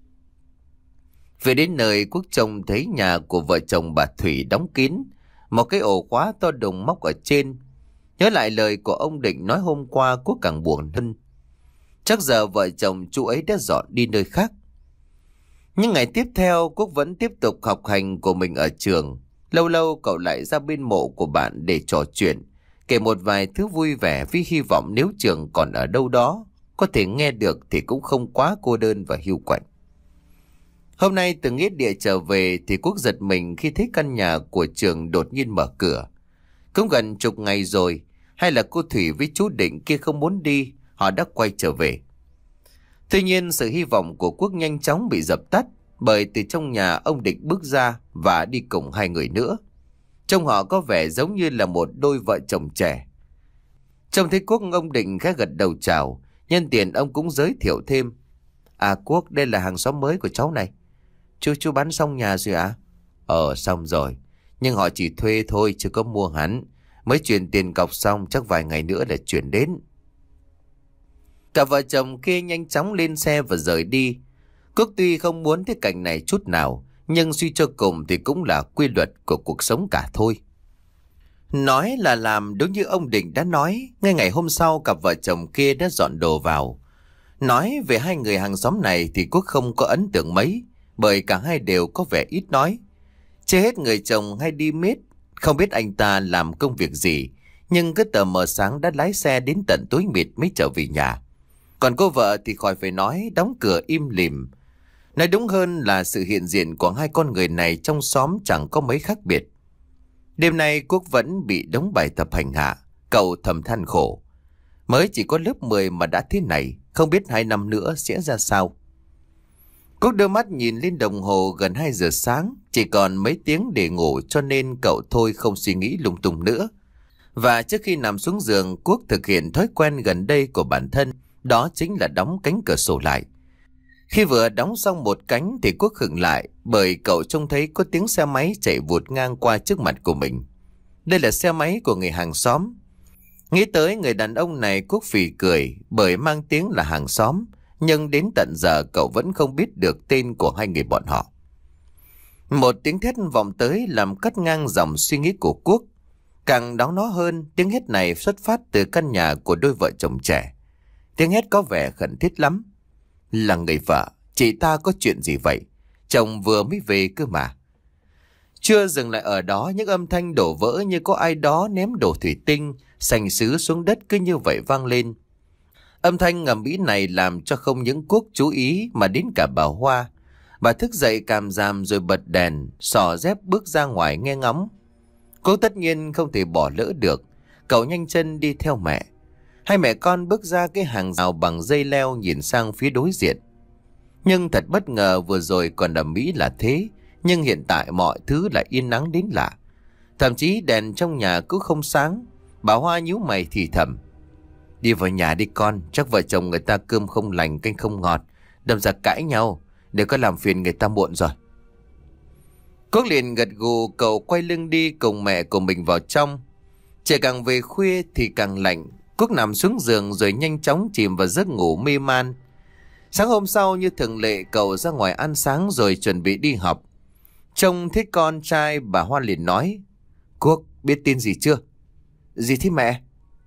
Về đến nơi Quốc trông thấy nhà của vợ chồng bà Thủy đóng kín, một cái ổ khóa to đùng móc ở trên. Nhớ lại lời của ông Định nói hôm qua Quốc càng buồn hơn. Chắc giờ vợ chồng chú ấy đã dọn đi nơi khác. Những ngày tiếp theo Quốc vẫn tiếp tục học hành của mình ở trường. Lâu lâu cậu lại ra bên mộ của bạn để trò chuyện, kể một vài thứ vui vẻ vì hy vọng nếu Trường còn ở đâu đó có thể nghe được thì cũng không quá cô đơn và hiu quạnh. Hôm nay từ nghĩa địa trở về thì Quốc giật mình khi thấy căn nhà của Trường đột nhiên mở cửa. Cũng gần chục ngày rồi, hay là cô Thủy với chú Định kia không muốn đi, họ đã quay trở về. Tuy nhiên sự hy vọng của Quốc nhanh chóng bị dập tắt bởi từ trong nhà ông Định bước ra và đi cùng hai người nữa. Trông họ có vẻ giống như là một đôi vợ chồng trẻ. Trông thấy Quốc, ông Định khẽ gật đầu chào, nhân tiện ông cũng giới thiệu thêm. À Quốc, đây là hàng xóm mới của cháu này. Chú chú bán xong nhà rồi ạ? À? Ờ xong rồi, nhưng họ chỉ thuê thôi chứ có mua hẳn. Mới chuyển tiền cọc xong chắc vài ngày nữa là chuyển đến. Cả vợ chồng kia nhanh chóng lên xe và rời đi. Quốc tuy không muốn thấy cảnh này chút nào, nhưng suy cho cùng thì cũng là quy luật của cuộc sống cả thôi. Nói là làm, đúng như ông Định đã nói. Ngay ngày hôm sau cặp vợ chồng kia đã dọn đồ vào. Nói về hai người hàng xóm này thì Quốc không có ấn tượng mấy, bởi cả hai đều có vẻ ít nói. Chưa hết người chồng hay đi miết, không biết anh ta làm công việc gì, nhưng cứ tờ mờ sáng đã lái xe đến tận tối mịt mới trở về nhà. Còn cô vợ thì khỏi phải nói, đóng cửa im lìm. Nói đúng hơn là sự hiện diện của hai con người này trong xóm chẳng có mấy khác biệt. Đêm nay Quốc vẫn bị đống bài tập hành hạ, cậu thầm than khổ. Mới chỉ có lớp mười mà đã thế này, không biết hai năm nữa sẽ ra sao. Quốc đưa mắt nhìn lên đồng hồ gần hai giờ sáng, chỉ còn mấy tiếng để ngủ cho nên cậu thôi không suy nghĩ lung tung nữa. Và trước khi nằm xuống giường, Quốc thực hiện thói quen gần đây của bản thân, đó chính là đóng cánh cửa sổ lại. Khi vừa đóng xong một cánh thì Quốc khựng lại bởi cậu trông thấy có tiếng xe máy chạy vụt ngang qua trước mặt của mình. Đây là xe máy của người hàng xóm. Nghĩ tới người đàn ông này Quốc phì cười bởi mang tiếng là hàng xóm, nhưng đến tận giờ cậu vẫn không biết được tên của hai người bọn họ. Một tiếng thét vọng tới làm cắt ngang dòng suy nghĩ của Quốc. Càng đáng nó hơn, tiếng hét này xuất phát từ căn nhà của đôi vợ chồng trẻ. Tiếng hét có vẻ khẩn thiết lắm. Là người vợ, chị ta có chuyện gì vậy? Chồng vừa mới về cơ mà. Chưa dừng lại ở đó, những âm thanh đổ vỡ như có ai đó ném đồ thủy tinh, sành sứ xuống đất cứ như vậy vang lên. Âm thanh ngầm ý này làm cho không những Quốc chú ý mà đến cả bà Hoa. Bà thức dậy càm ràm rồi bật đèn, xỏ dép bước ra ngoài nghe ngóng. Cô tất nhiên không thể bỏ lỡ được. Cậu nhanh chân đi theo mẹ. Hai mẹ con bước ra cái hàng rào bằng dây leo nhìn sang phía đối diện. Nhưng thật bất ngờ, vừa rồi còn ầm ĩ là thế, nhưng hiện tại mọi thứ lại yên nắng đến lạ. Thậm chí đèn trong nhà cũng không sáng. Bà Hoa nhíu mày thì thầm: Đi vào nhà đi con, chắc vợ chồng người ta cơm không lành canh không ngọt, đâm ra cãi nhau, để có làm phiền người ta muộn rồi. Quốc liền gật gù, cậu quay lưng đi cùng mẹ của mình vào trong. Trời càng về khuya thì càng lạnh. Quốc nằm xuống giường rồi nhanh chóng chìm vào giấc ngủ mê man. Sáng hôm sau như thường lệ, cậu ra ngoài ăn sáng rồi chuẩn bị đi học. Trông thấy con trai, bà Hoa liền nói: Quốc, biết tin gì chưa? Gì thế mẹ?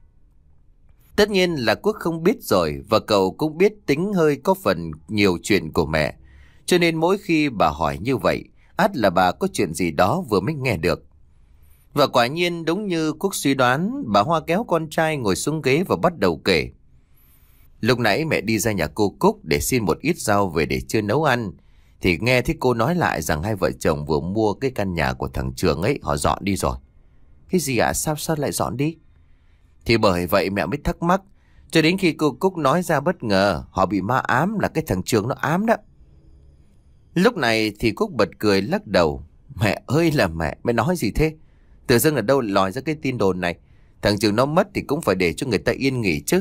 Tất nhiên là Quốc không biết rồi, và cậu cũng biết tính hơi có phần nhiều chuyện của mẹ. Cho nên mỗi khi bà hỏi như vậy, ắt là bà có chuyện gì đó vừa mới nghe được. Và quả nhiên đúng như Quốc suy đoán, bà Hoa kéo con trai ngồi xuống ghế và bắt đầu kể. Lúc nãy mẹ đi ra nhà cô Cúc để xin một ít rau về để trưa nấu ăn, thì nghe thấy cô nói lại rằng hai vợ chồng vừa mua cái căn nhà của thằng Trường ấy, họ dọn đi rồi. Cái gì ạ? À? Sao sao lại dọn đi? Thì bởi vậy mẹ mới thắc mắc, cho đến khi cô Cúc nói ra bất ngờ, họ bị ma ám, là cái thằng Trường nó ám đó. Lúc này thì Cúc bật cười lắc đầu. Mẹ ơi là mẹ, mẹ nói gì thế? Tự dưng ở đâu lòi ra cái tin đồn này? Thằng Trường nó mất thì cũng phải để cho người ta yên nghỉ chứ.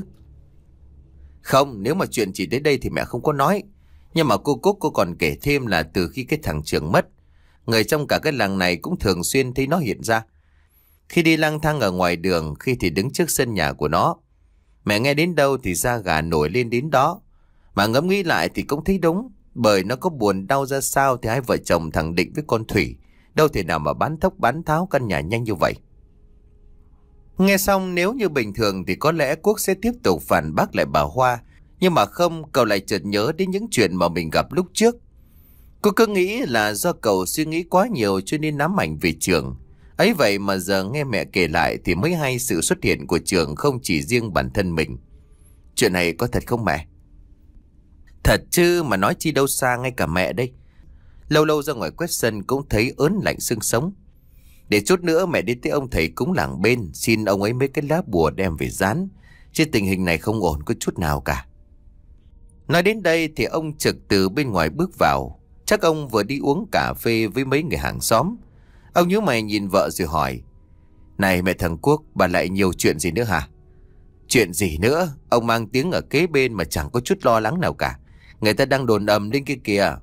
Không, nếu mà chuyện chỉ đến đây thì mẹ không có nói. Nhưng mà cô Cúc cô còn kể thêm là từ khi cái thằng Trường mất, người trong cả cái làng này cũng thường xuyên thấy nó hiện ra. Khi đi lang thang ở ngoài đường, khi thì đứng trước sân nhà của nó. Mẹ nghe đến đâu thì da gà nổi lên đến đó. Mà ngẫm nghĩ lại thì cũng thấy đúng. Bởi nó có buồn đau ra sao thì hai vợ chồng thằng Định với con Thủy đâu thể nào mà bán thốc bán tháo căn nhà nhanh như vậy. Nghe xong, nếu như bình thường thì có lẽ Quốc sẽ tiếp tục phản bác lại bà Hoa. Nhưng mà không, cậu lại chợt nhớ đến những chuyện mà mình gặp lúc trước. Cô cứ nghĩ là do cậu suy nghĩ quá nhiều cho nên ám ảnh về Trường. Ấy vậy mà giờ nghe mẹ kể lại thì mới hay sự xuất hiện của Trường không chỉ riêng bản thân mình. Chuyện này có thật không mẹ? Thật chứ, mà nói chi đâu xa, ngay cả mẹ đây. Lâu lâu ra ngoài quét sân cũng thấy ớn lạnh xương sống. Để chút nữa mẹ đi tới ông thầy cúng làng bên, xin ông ấy mấy cái lá bùa đem về dán. Chứ tình hình này không ổn có chút nào cả. Nói đến đây thì ông Trực từ bên ngoài bước vào. Chắc ông vừa đi uống cà phê với mấy người hàng xóm. Ông nhíu mày nhìn vợ rồi hỏi: Này mẹ thằng Quốc, bà lại nhiều chuyện gì nữa hả? Chuyện gì nữa? Ông mang tiếng ở kế bên mà chẳng có chút lo lắng nào cả. Người ta đang đồn ầm lên kia kìa.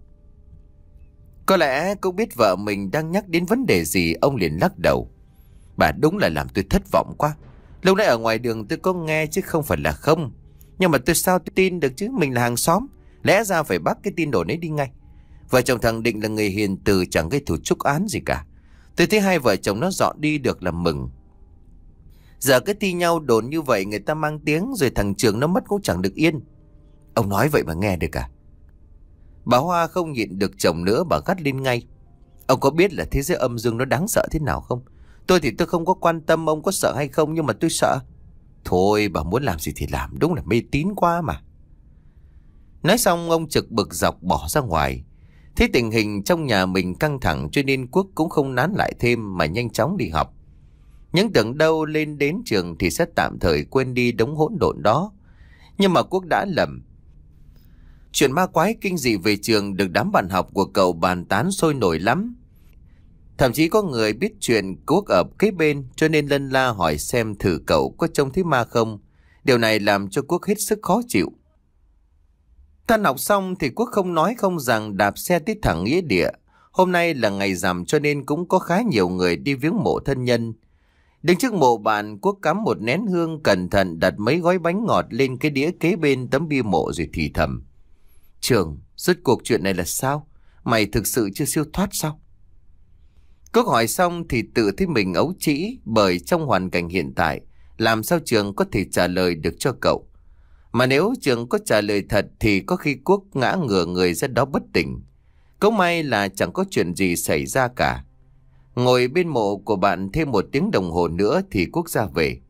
Có lẽ cũng biết vợ mình đang nhắc đến vấn đề gì, ông liền lắc đầu. Bà đúng là làm tôi thất vọng quá. Lâu nay ở ngoài đường tôi có nghe chứ không phải là không. Nhưng mà tôi sao tôi tin được chứ, mình là hàng xóm. Lẽ ra phải bắt cái tin đồn ấy đi ngay. Vợ chồng thằng Định là người hiền từ, chẳng gây thủ chúc án gì cả. Tôi thấy hai vợ chồng nó dọn đi được là mừng. Giờ cái thi nhau đồn như vậy, người ta mang tiếng rồi thằng Trường nó mất cũng chẳng được yên. Ông nói vậy mà nghe được à? Bà Hoa không nhịn được chồng nữa, bà gắt lên ngay. Ông có biết là thế giới âm dương nó đáng sợ thế nào không? Tôi thì tôi không có quan tâm ông có sợ hay không, nhưng mà tôi sợ. Thôi bà muốn làm gì thì làm, đúng là mê tín quá mà. Nói xong ông Trực bực dọc bỏ ra ngoài. Thấy tình hình trong nhà mình căng thẳng cho nên Quốc cũng không nán lại thêm mà nhanh chóng đi học. Nhưng tưởng đâu lên đến trường thì sẽ tạm thời quên đi đống hỗn độn đó. Nhưng mà Quốc đã lầm. Chuyện ma quái kinh dị về Trường được đám bạn học của cậu bàn tán sôi nổi lắm. Thậm chí có người biết chuyện Quốc ở kế bên cho nên lân la hỏi xem thử cậu có trông thấy ma không. Điều này làm cho Quốc hết sức khó chịu. Tan học xong thì Quốc không nói không rằng đạp xe tới thẳng nghĩa địa. Hôm nay là ngày rằm cho nên cũng có khá nhiều người đi viếng mộ thân nhân. Đứng trước mộ bạn, Quốc cắm một nén hương, cẩn thận đặt mấy gói bánh ngọt lên cái đĩa kế bên tấm bia mộ rồi thì thầm. Trường, rốt cuộc chuyện này là sao? Mày thực sự chưa siêu thoát sao? Quốc hỏi xong thì tự thấy mình ấu trĩ, bởi trong hoàn cảnh hiện tại, làm sao Trường có thể trả lời được cho cậu. Mà nếu Trường có trả lời thật thì có khi Quốc ngã ngửa người ra đó bất tỉnh. Cũng may là chẳng có chuyện gì xảy ra cả. Ngồi bên mộ của bạn thêm một tiếng đồng hồ nữa thì Quốc ra về.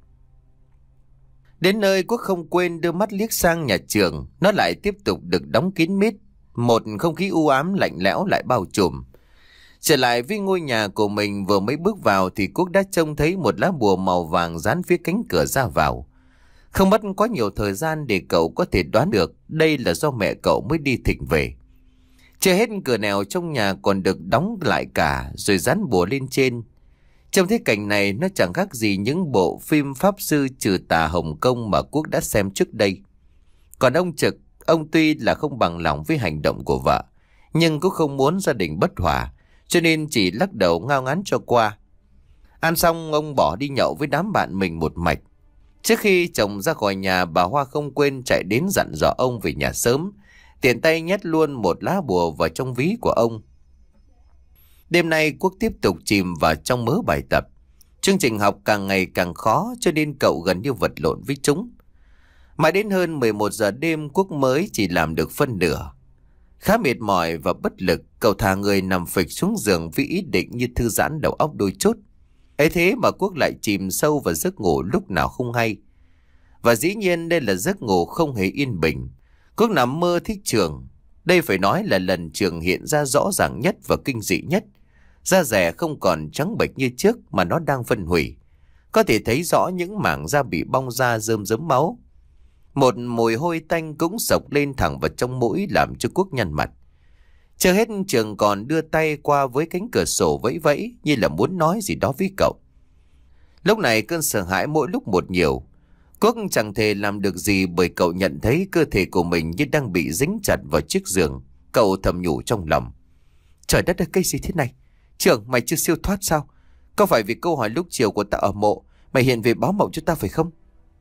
Đến nơi Quốc không quên đưa mắt liếc sang nhà Trường. Nó lại tiếp tục được đóng kín mít. Một không khí u ám lạnh lẽo lại bao trùm. Trở lại với ngôi nhà của mình, vừa mới bước vào thì Quốc đã trông thấy một lá bùa màu vàng dán phía cánh cửa ra vào. Không mất quá nhiều thời gian để cậu có thể đoán được đây là do mẹ cậu mới đi thỉnh về. Chưa hết, cửa nẻo trong nhà còn được đóng lại cả rồi dán bùa lên trên. Trong thế cảnh này nó chẳng khác gì những bộ phim pháp sư trừ tà Hồng Kông mà Quốc đã xem trước đây. Còn ông Trực, ông tuy là không bằng lòng với hành động của vợ, nhưng cũng không muốn gia đình bất hòa, cho nên chỉ lắc đầu ngao ngán cho qua. Ăn xong, ông bỏ đi nhậu với đám bạn mình một mạch. Trước khi chồng ra khỏi nhà, bà Hoa không quên chạy đến dặn dò ông về nhà sớm, tiện tay nhét luôn một lá bùa vào trong ví của ông. Đêm nay Quốc tiếp tục chìm vào trong mớ bài tập. Chương trình học càng ngày càng khó cho nên cậu gần như vật lộn với chúng. Mãi đến hơn mười một giờ đêm, Quốc mới chỉ làm được phân nửa. Khá mệt mỏi và bất lực, cậu thả người nằm phịch xuống giường với ý định như thư giãn đầu óc đôi chút. Ấy thế mà Quốc lại chìm sâu vào giấc ngủ lúc nào không hay. Và dĩ nhiên đây là giấc ngủ không hề yên bình. Quốc nằm mơ thích Trường. Đây phải nói là lần Trường hiện ra rõ ràng nhất và kinh dị nhất. Da dẻ không còn trắng bệch như trước mà nó đang phân hủy. Có thể thấy rõ những mảng da bị bong ra rơm rớm máu. Một mùi hôi tanh cũng sộc lên thẳng vào trong mũi làm cho Quốc nhăn mặt. Chưa hết, Trường còn đưa tay qua với cánh cửa sổ vẫy vẫy như là muốn nói gì đó với cậu. Lúc này cơn sợ hãi mỗi lúc một nhiều. Quốc chẳng thể làm được gì bởi cậu nhận thấy cơ thể của mình như đang bị dính chặt vào chiếc giường. Cậu thầm nhủ trong lòng. Trời đất ơi, cái gì thế này? Trường, mày chưa siêu thoát sao? Có phải vì câu hỏi lúc chiều của tao ở mộ mày hiện về báo mộng cho tao phải không?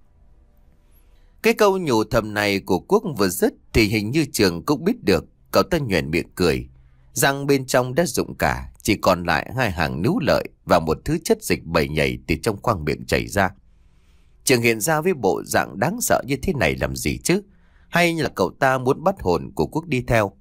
Cái câu nhủ thầm này của Quốc vừa dứt thì hình như Trường cũng biết được. Cậu ta nhoẻn miệng cười. Răng bên trong đã rụng cả, chỉ còn lại hai hàng nướu lợi và một thứ chất dịch bầy nhầy từ trong khoang miệng chảy ra. Trường hiện ra với bộ dạng đáng sợ như thế này làm gì chứ? Hay là cậu ta muốn bắt hồn của Quốc đi theo?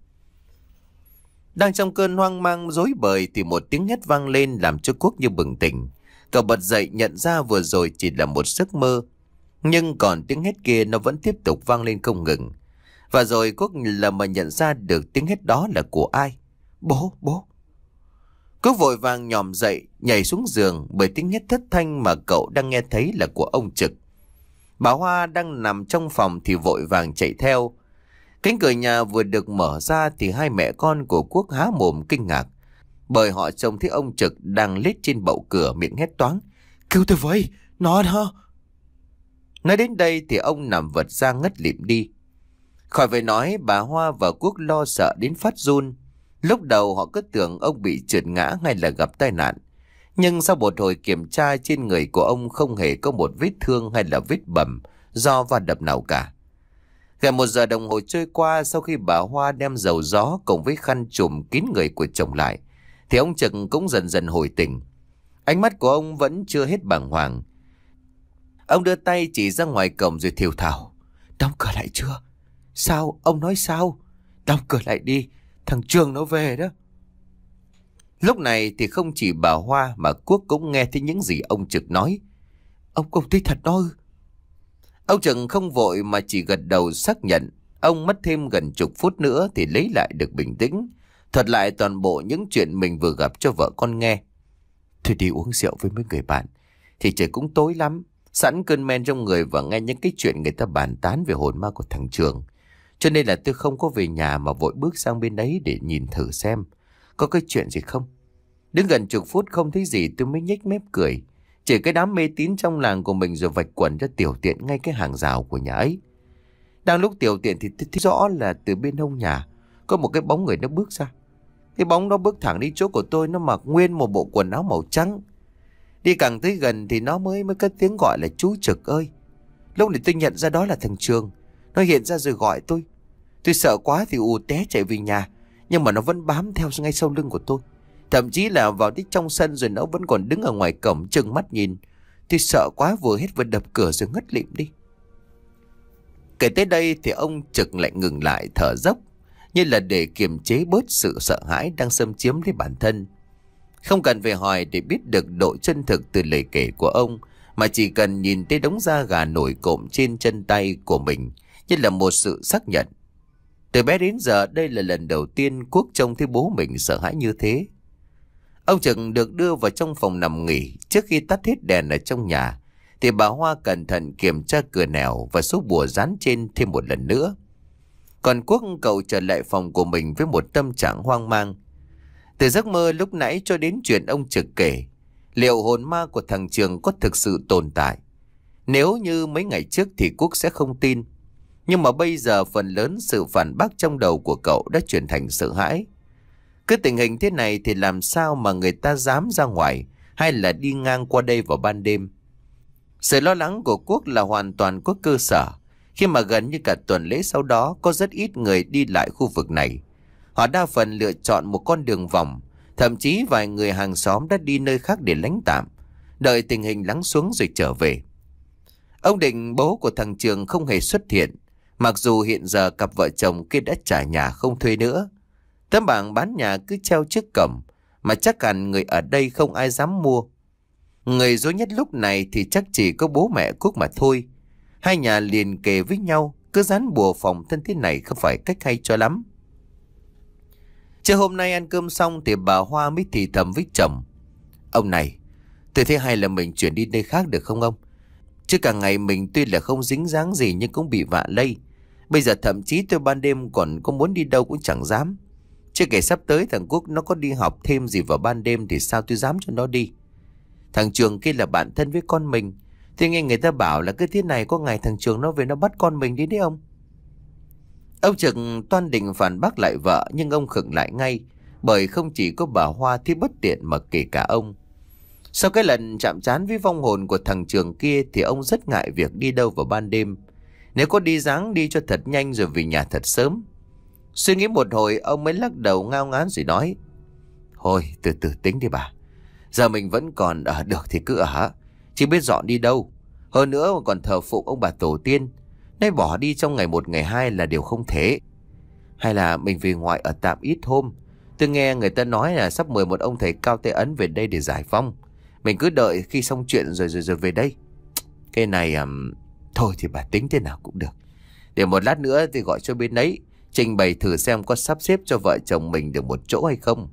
Đang trong cơn hoang mang rối bời thì một tiếng hét vang lên làm cho Quốc như bừng tỉnh. Cậu bật dậy nhận ra vừa rồi chỉ là một giấc mơ. Nhưng còn tiếng hét kia nó vẫn tiếp tục vang lên không ngừng. Và rồi Quốc là mà nhận ra được tiếng hét đó là của ai. Bố, bố. Quốc vội vàng nhòm dậy, nhảy xuống giường bởi tiếng hét thất thanh mà cậu đang nghe thấy là của ông Trực. Bà Hoa đang nằm trong phòng thì vội vàng chạy theo. Cánh cửa nhà vừa được mở ra thì hai mẹ con của Quốc há mồm kinh ngạc, bởi họ trông thấy ông Trực đang lết trên bậu cửa miệng hét toáng. Cứu tôi với, nó đó. Nói đến đây thì ông nằm vật ra ngất lịm đi. Khỏi phải nói, bà Hoa và Quốc lo sợ đến phát run. Lúc đầu họ cứ tưởng ông bị trượt ngã hay là gặp tai nạn. Nhưng sau một hồi kiểm tra trên người của ông không hề có một vết thương hay là vết bầm do va đập nào cả. Gần một giờ đồng hồ trôi qua sau khi bà Hoa đem dầu gió cùng với khăn trùm kín người của chồng lại, thì ông Trực cũng dần dần hồi tỉnh. Ánh mắt của ông vẫn chưa hết bàng hoàng. Ông đưa tay chỉ ra ngoài cổng rồi thều thào. Đóng cửa lại chưa? Sao? Ông nói sao? Đóng cửa lại đi, thằng Trường nó về đó. Lúc này thì không chỉ bà Hoa mà Quốc cũng nghe thấy những gì ông Trực nói. Ông không thấy thật đó ư? Ông Trực không vội mà chỉ gật đầu xác nhận. Ông mất thêm gần chục phút nữa thì lấy lại được bình tĩnh, thuật lại toàn bộ những chuyện mình vừa gặp cho vợ con nghe. Thôi đi uống rượu với mấy người bạn, thì trời cũng tối lắm. Sẵn cơn men trong người và nghe những cái chuyện người ta bàn tán về hồn ma của thằng Trường, cho nên là tôi không có về nhà mà vội bước sang bên ấy để nhìn thử xem có cái chuyện gì không. Đứng gần chục phút không thấy gì tôi mới nhếch mép cười. Chỉ cái đám mê tín trong làng của mình rồi vạch quần cho tiểu tiện ngay cái hàng rào của nhà ấy. Đang lúc tiểu tiện thì thấy rõ là từ bên hông nhà có một cái bóng người nó bước ra. Cái bóng đó bước thẳng đi chỗ của tôi, nó mặc nguyên một bộ quần áo màu trắng. Đi càng tới gần thì nó mới mới cất tiếng gọi là chú Trực ơi. Lúc này tôi nhận ra đó là thằng Trường. Nó hiện ra rồi gọi tôi. Tôi sợ quá thì ù té chạy về nhà, nhưng mà nó vẫn bám theo ngay sau lưng của tôi. Thậm chí là vào đến trong sân rồi nó vẫn còn đứng ở ngoài cổng trừng mắt nhìn. Tôi sợ quá vừa hết vừa đập cửa rồi ngất lịm đi. Kể tới đây thì ông Trực lại ngừng lại thở dốc, như là để kiềm chế bớt sự sợ hãi đang xâm chiếm lấy bản thân. Không cần phải hỏi để biết được độ chân thực từ lời kể của ông, mà chỉ cần nhìn thấy đống da gà nổi cộm trên chân tay của mình như là một sự xác nhận. Từ bé đến giờ đây là lần đầu tiên Quốc trông thấy bố mình sợ hãi như thế. Ông Trực được đưa vào trong phòng nằm nghỉ. Trước khi tắt hết đèn ở trong nhà thì bà Hoa cẩn thận kiểm tra cửa nẻo và số bùa dán trên thêm một lần nữa. Còn Quốc, cậu trở lại phòng của mình với một tâm trạng hoang mang. Từ giấc mơ lúc nãy cho đến chuyện ông Trực kể, liệu hồn ma của thằng Trường có thực sự tồn tại? Nếu như mấy ngày trước thì Quốc sẽ không tin. Nhưng mà bây giờ phần lớn sự phản bác trong đầu của cậu đã chuyển thành sợ hãi. Cứ tình hình thế này thì làm sao mà người ta dám ra ngoài hay là đi ngang qua đây vào ban đêm? Sự lo lắng của Quốc là hoàn toàn có cơ sở, khi mà gần như cả tuần lễ sau đó có rất ít người đi lại khu vực này. Họ đa phần lựa chọn một con đường vòng, thậm chí vài người hàng xóm đã đi nơi khác để lánh tạm, đợi tình hình lắng xuống rồi trở về. Ông Định, bố của thằng Trường, không hề xuất hiện, mặc dù hiện giờ cặp vợ chồng kia đã trả nhà không thuê nữa. Tấm bảng bán nhà cứ treo trước cổng, mà chắc hẳn người ở đây không ai dám mua. Người dối nhất lúc này thì chắc chỉ có bố mẹ Quốc mà thôi. Hai nhà liền kề với nhau, cứ dán bùa phòng thân thế này không phải cách hay cho lắm. Trưa hôm nay ăn cơm xong thì bà Hoa mới thì thầm với chồng: "Ông này, tôi thấy hay là mình chuyển đi nơi khác được không ông? Chứ cả ngày mình tuy là không dính dáng gì nhưng cũng bị vạ lây. Bây giờ thậm chí tôi ban đêm còn có muốn đi đâu cũng chẳng dám. Chứ kể sắp tới thằng Quốc nó có đi học thêm gì vào ban đêm thì sao tôi dám cho nó đi. Thằng Trường kia là bạn thân với con mình. Thì nghe người ta bảo là cứ thế này có ngày thằng Trường nó về nó bắt con mình đi đấy ông." Ông Trực toan định phản bác lại vợ, nhưng ông khựng lại ngay, bởi không chỉ có bà Hoa thì bất tiện mà kể cả ông. Sau cái lần chạm trán với vong hồn của thằng Trường kia thì ông rất ngại việc đi đâu vào ban đêm. Nếu có đi dáng đi cho thật nhanh rồi về nhà thật sớm. Suy nghĩ một hồi ông mới lắc đầu ngao ngán rồi nói: "Thôi từ từ tính đi bà. Giờ mình vẫn còn ở được thì cứ ở, chứ biết dọn đi đâu. Hơn nữa còn thờ phụng ông bà tổ tiên, nên bỏ đi trong ngày một ngày hai là điều không thể. Hay là mình về ngoại ở tạm ít hôm. Tôi nghe người ta nói là sắp mời một ông thầy cao tay ấn về đây để giải phong. Mình cứ đợi khi xong chuyện rồi rồi rồi về đây. Cái này um, thôi thì bà tính thế nào cũng được. Để một lát nữa thì gọi cho bên ấy trình bày thử xem có sắp xếp cho vợ chồng mình được một chỗ hay không."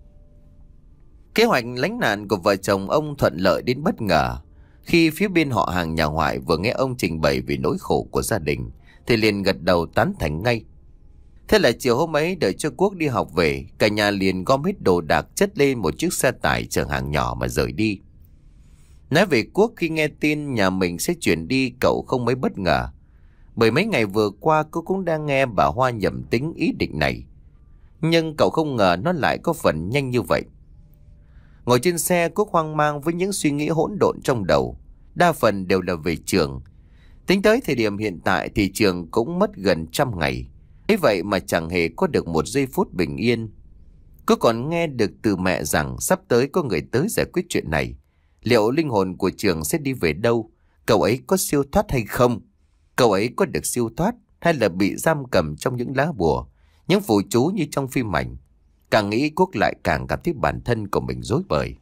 Kế hoạch lánh nạn của vợ chồng ông thuận lợi đến bất ngờ. Khi phía bên họ hàng nhà ngoại vừa nghe ông trình bày về nỗi khổ của gia đình thì liền gật đầu tán thành ngay. Thế là chiều hôm ấy đợi cho Quốc đi học về, cả nhà liền gom hết đồ đạc chất lên một chiếc xe tải chở hàng nhỏ mà rời đi. Nói về Quốc, khi nghe tin nhà mình sẽ chuyển đi, cậu không mấy bất ngờ. Bởi mấy ngày vừa qua cô cũng đang nghe bà Hoa nhẩm tính ý định này. Nhưng cậu không ngờ nó lại có phần nhanh như vậy. Ngồi trên xe, Quốc hoang mang với những suy nghĩ hỗn độn trong đầu. Đa phần đều là về Trường. Tính tới thời điểm hiện tại thì Trường cũng mất gần trăm ngày. Thế vậy mà chẳng hề có được một giây phút bình yên. Cô còn nghe được từ mẹ rằng sắp tới có người tới giải quyết chuyện này. Liệu linh hồn của Trường sẽ đi về đâu? Cậu ấy có siêu thoát hay không? Cậu ấy có được siêu thoát hay là bị giam cầm trong những lá bùa, những phù chú như trong phim ảnh? Càng nghĩ Quốc lại càng cảm thấy bản thân của mình rối bời.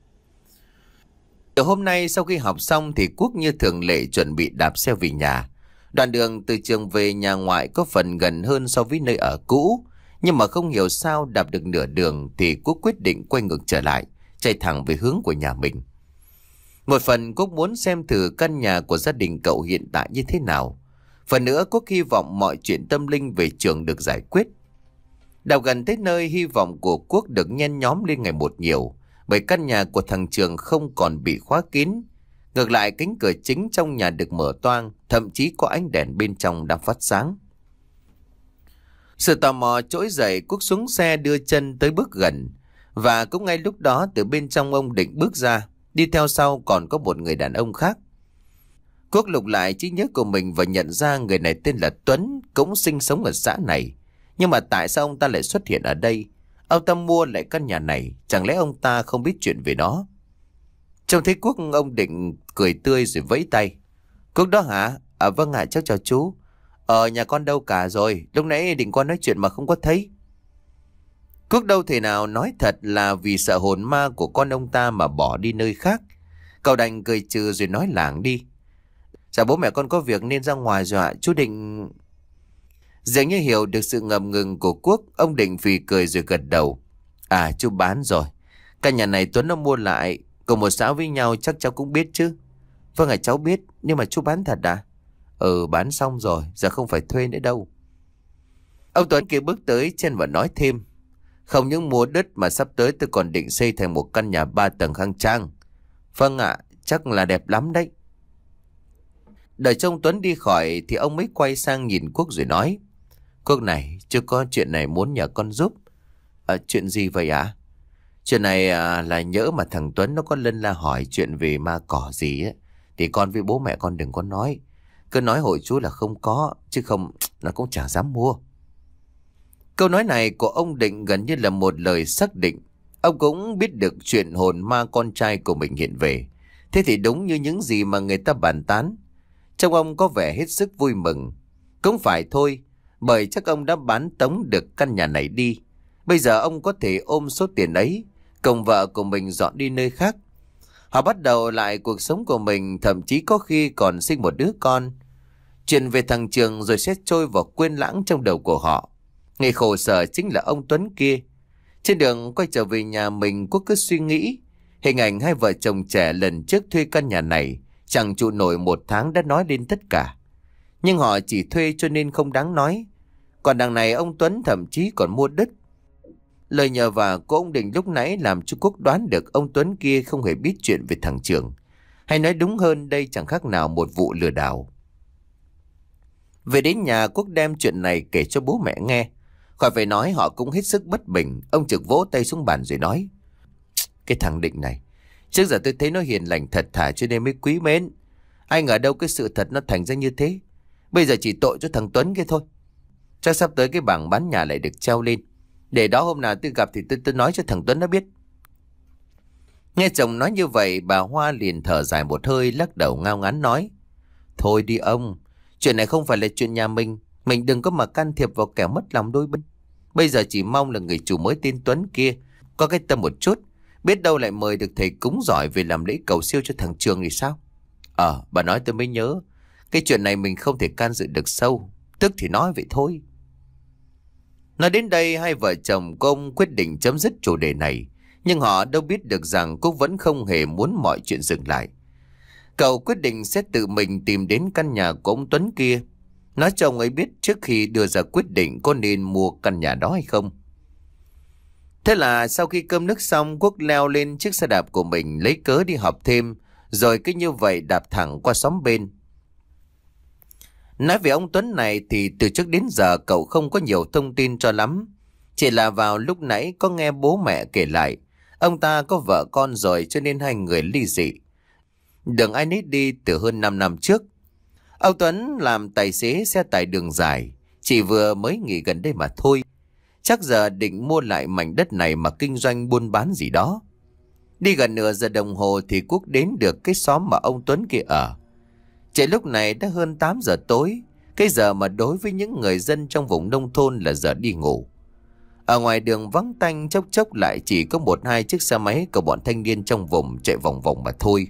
Từ hôm nay sau khi học xong thì Quốc như thường lệ chuẩn bị đạp xe về nhà. Đoạn đường từ trường về nhà ngoại có phần gần hơn so với nơi ở cũ. Nhưng mà không hiểu sao đạp được nửa đường thì Quốc quyết định quay ngược trở lại, chạy thẳng về hướng của nhà mình. Một phần Quốc muốn xem thử căn nhà của gia đình cậu hiện tại như thế nào. Phần nữa Quốc hy vọng mọi chuyện tâm linh về Trường được giải quyết. Đào gần tới nơi, hy vọng của Quốc được nhen nhóm lên ngày một nhiều, bởi căn nhà của thằng Trường không còn bị khóa kín. Ngược lại, cánh cửa chính trong nhà được mở toang, thậm chí có ánh đèn bên trong đang phát sáng. Sự tò mò trỗi dậy, Quốc xuống xe đưa chân tới bước gần. Và cũng ngay lúc đó từ bên trong ông Định bước ra, đi theo sau còn có một người đàn ông khác. Quốc lục lại trí nhớ của mình và nhận ra người này tên là Tuấn, cũng sinh sống ở xã này. Nhưng mà tại sao ông ta lại xuất hiện ở đây? Ông ta mua lại căn nhà này, chẳng lẽ ông ta không biết chuyện về nó? Trông thấy Quốc, ông Định cười tươi rồi vẫy tay. "Quốc đó hả? À vâng ạ, cháu chào chú. Ờ nhà con đâu cả rồi, lúc nãy định con nói chuyện mà không có thấy." Quốc đâu thể nào nói thật là vì sợ hồn ma của con ông ta mà bỏ đi nơi khác. Cậu đành cười trừ rồi nói lảng đi. "Dạ bố mẹ con có việc nên ra ngoài rồi ạ, chú định..." Dường như hiểu được sự ngập ngừng của Quốc, ông Định phì cười rồi gật đầu. À, chú bán rồi. Căn nhà này Tuấn nó mua lại, cùng một xã với nhau chắc cháu cũng biết chứ. Vâng ạ, cháu biết, nhưng mà chú bán thật à? Ừ, bán xong rồi, giờ không phải thuê nữa đâu. Ông Tuấn kia bước tới chen và nói thêm. Không những mua đất mà sắp tới tôi còn định xây thành một căn nhà ba tầng khang trang. Vâng ạ, chắc là đẹp lắm đấy. Đợi trông Tuấn đi khỏi thì ông mới quay sang nhìn Quốc rồi nói. Quốc này, chưa có chuyện này muốn nhờ con giúp. À, chuyện gì vậy ạ? À? Chuyện này à, là nhỡ mà thằng Tuấn nó có lân la hỏi chuyện về ma cỏ gì á, thì con với bố mẹ con đừng có nói. Cứ nói hội chú là không có, chứ không nó cũng chẳng dám mua. Câu nói này của ông Định gần như là một lời xác định. Ông cũng biết được chuyện hồn ma con trai của mình hiện về. Thế thì đúng như những gì mà người ta bàn tán. Trông ông có vẻ hết sức vui mừng. Cũng phải thôi, bởi chắc ông đã bán tống được căn nhà này đi. Bây giờ ông có thể ôm số tiền ấy, cùng vợ của mình dọn đi nơi khác. Họ bắt đầu lại cuộc sống của mình, thậm chí có khi còn sinh một đứa con. Chuyện về thằng Trường rồi sẽ trôi vào quên lãng trong đầu của họ. Người khổ sở chính là ông Tuấn kia. Trên đường quay trở về nhà mình, Quốc cứ suy nghĩ. Hình ảnh hai vợ chồng trẻ lần trước thuê căn nhà này chẳng trụ nổi một tháng đã nói lên tất cả. Nhưng họ chỉ thuê cho nên không đáng nói. Còn đằng này ông Tuấn thậm chí còn mua đất. Lời nhờ vả của ông Định lúc nãy làm cho Quốc đoán được ông Tuấn kia không hề biết chuyện về thằng Trường. Hay nói đúng hơn, đây chẳng khác nào một vụ lừa đảo. Về đến nhà, Quốc đem chuyện này kể cho bố mẹ nghe. Khỏi phải nói, họ cũng hết sức bất bình. Ông Trực vỗ tay xuống bàn rồi nói. Cái thằng Định này, trước giờ tôi thấy nó hiền lành thật thà cho nên mới quý mến. Ai ngờ đâu cái sự thật nó thành ra như thế. Bây giờ chỉ tội cho thằng Tuấn kia thôi. Chắc sắp tới cái bảng bán nhà lại được treo lên. Để đó hôm nào tôi gặp thì tôi, tôi nói cho thằng Tuấn nó biết. Nghe chồng nói như vậy, bà Hoa liền thở dài một hơi, lắc đầu ngao ngán nói. Thôi đi ông, chuyện này không phải là chuyện nhà mình. Mình đừng có mà can thiệp vào kẻ mất lòng đôi bên. Bây giờ chỉ mong là người chủ mới tên Tuấn kia có cái tâm một chút. Biết đâu lại mời được thầy cúng giỏi về làm lễ cầu siêu cho thằng Trường thì sao? Ờ, bà nói tôi mới nhớ. Cái chuyện này mình không thể can dự được sâu. Tức thì nói vậy thôi. Nói đến đây, hai vợ chồng công quyết định chấm dứt chủ đề này. Nhưng họ đâu biết được rằng Cúc vẫn không hề muốn mọi chuyện dừng lại. Cậu quyết định sẽ tự mình tìm đến căn nhà của ông Tuấn kia. Nói cho ông ấy biết trước khi đưa ra quyết định có nên mua căn nhà đó hay không. Thế là sau khi cơm nước xong, Quốc leo lên chiếc xe đạp của mình lấy cớ đi học thêm. Rồi cứ như vậy đạp thẳng qua xóm bên. Nói về ông Tuấn này thì từ trước đến giờ cậu không có nhiều thông tin cho lắm. Chỉ là vào lúc nãy có nghe bố mẹ kể lại. Ông ta có vợ con rồi cho nên hai người ly dị. Đường ai nấy đi từ hơn năm năm trước. Ông Tuấn làm tài xế xe tải đường dài. Chỉ vừa mới nghỉ gần đây mà thôi. Chắc giờ định mua lại mảnh đất này mà kinh doanh buôn bán gì đó. Đi gần nửa giờ đồng hồ thì Quốc đến được cái xóm mà ông Tuấn kia ở. Trời lúc này đã hơn tám giờ tối. Cái giờ mà đối với những người dân trong vùng nông thôn là giờ đi ngủ. Ở ngoài đường vắng tanh, chốc chốc lại chỉ có một hai chiếc xe máy của bọn thanh niên trong vùng chạy vòng vòng mà thôi.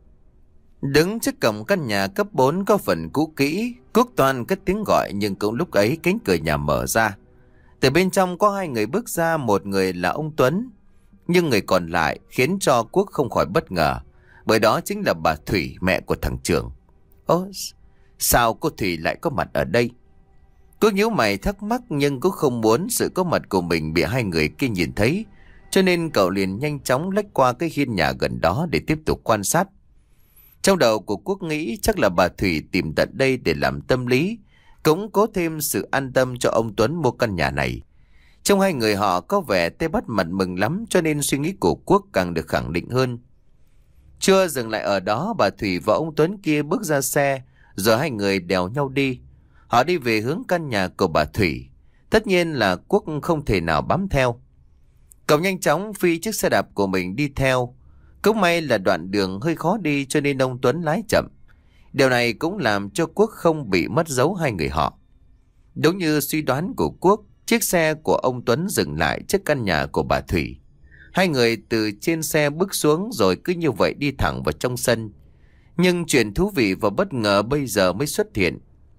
Đứng trước cổng căn nhà cấp bốn có phần cũ kỹ, Quốc toàn cất tiếng gọi nhưng cũng lúc ấy cánh cửa nhà mở ra. Từ bên trong có hai người bước ra, một người là ông Tuấn. Nhưng người còn lại khiến cho Quốc không khỏi bất ngờ. Bởi đó chính là bà Thủy, mẹ của thằng Trường. Ơ, sao cô Thủy lại có mặt ở đây? Quốc nhíu mày thắc mắc nhưng cũng không muốn sự có mặt của mình bị hai người kia nhìn thấy. Cho nên cậu liền nhanh chóng lách qua cái hiên nhà gần đó để tiếp tục quan sát. Trong đầu của Quốc nghĩ chắc là bà Thủy tìm tận đây để làm tâm lý, cũng có thêm sự an tâm cho ông Tuấn mua căn nhà này. Trong hai người họ có vẻ tê bắt mặt mừng lắm, cho nên suy nghĩ của Quốc càng được khẳng định hơn. Chưa dừng lại ở đó, bà Thủy và ông Tuấn kia bước ra xe, rồi hai người đèo nhau đi. Họ đi về hướng căn nhà của bà Thủy. Tất nhiên là Quốc không thể nào bám theo. Cậu nhanh chóng phi chiếc xe đạp của mình đi theo. Cũng may là đoạn đường hơi khó đi cho nên ông Tuấn lái chậm. Điều này cũng làm cho Quốc không bị mất dấu hai người họ. Đúng như suy đoán của Quốc, chiếc xe của ông Tuấn dừng lại trước căn nhà của bà Thủy. Hai người từ trên xe bước xuống rồi cứ như vậy đi thẳng vào trong sân. Nhưng chuyện thú vị và bất ngờ bây giờ mới xuất hiện.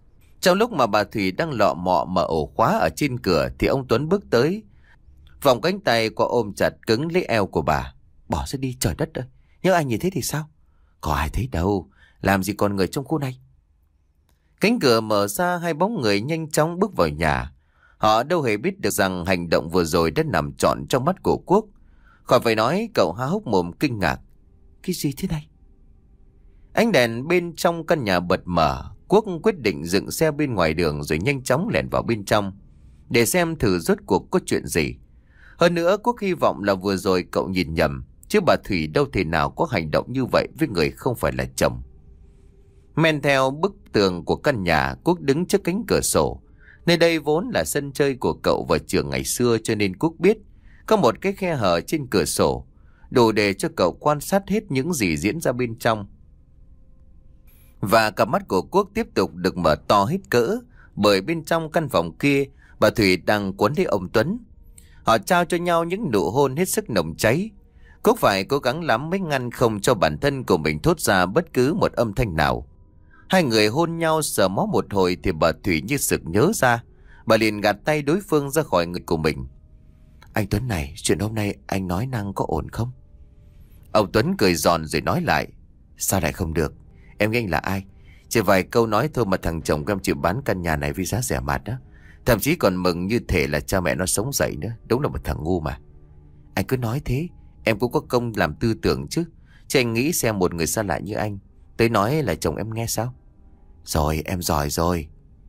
Trong lúc mà bà Thủy đang lọ mọ mở ổ khóa ở trên cửa thì ông Tuấn bước tới, vòng cánh tay qua ôm chặt cứng lấy eo của bà. Bỏ ra đi, trời đất ơi, nhớ ai nhìn thấy thì sao? Có ai thấy đâu, làm gì còn người trong khu này. Cánh cửa mở ra, hai bóng người nhanh chóng bước vào nhà. Họ đâu hề biết được rằng hành động vừa rồi đã nằm trọn trong mắt của Quốc. Khỏi phải nói, cậu há hốc mồm kinh ngạc. Cái gì thế này? Ánh đèn bên trong căn nhà bật mở. Quốc quyết định dựng xe bên ngoài đường rồi nhanh chóng lẻn vào bên trong để xem thử rốt cuộc có chuyện gì. Hơn nữa, Quốc hy vọng là vừa rồi cậu nhìn nhầm, chứ bà Thủy đâu thể nào có hành động như vậy với người không phải là chồng. Men theo bức tường của căn nhà, Quốc đứng trước cánh cửa sổ. Nơi đây vốn là sân chơi của cậu và trường ngày xưa, cho nên Quốc biết có một cái khe hở trên cửa sổ, đủ để cho cậu quan sát hết những gì diễn ra bên trong. Và cặp mắt của Quốc tiếp tục được mở to hết cỡ, bởi bên trong căn phòng kia, bà Thủy đang quấn lấy ông Tuấn. Họ trao cho nhau những nụ hôn hết sức nồng cháy. Quốc phải cố gắng lắm mới ngăn không cho bản thân của mình thốt ra bất cứ một âm thanh nào. Hai người hôn nhau sờ mó một hồi thì bà Thủy như sực nhớ ra. Bà liền gạt tay đối phương ra khỏi người của mình. Anh Tuấn này, chuyện hôm nay anh nói năng có ổn không? Ông Tuấn cười giòn rồi nói lại. Sao lại không được? Em nghĩ anh là ai? Chỉ vài câu nói thôi mà thằng chồng của em chịu bán căn nhà này với giá rẻ mạt đó. Thậm chí còn mừng như thể là cha mẹ nó sống dậy nữa. Đúng là một thằng ngu mà. Anh cứ nói thế, em cũng có công làm tư tưởng chứ. Chứ anh nghĩ xem một người xa lạ như anh tới nói là chồng em nghe sao? Rồi, em giỏi rồi.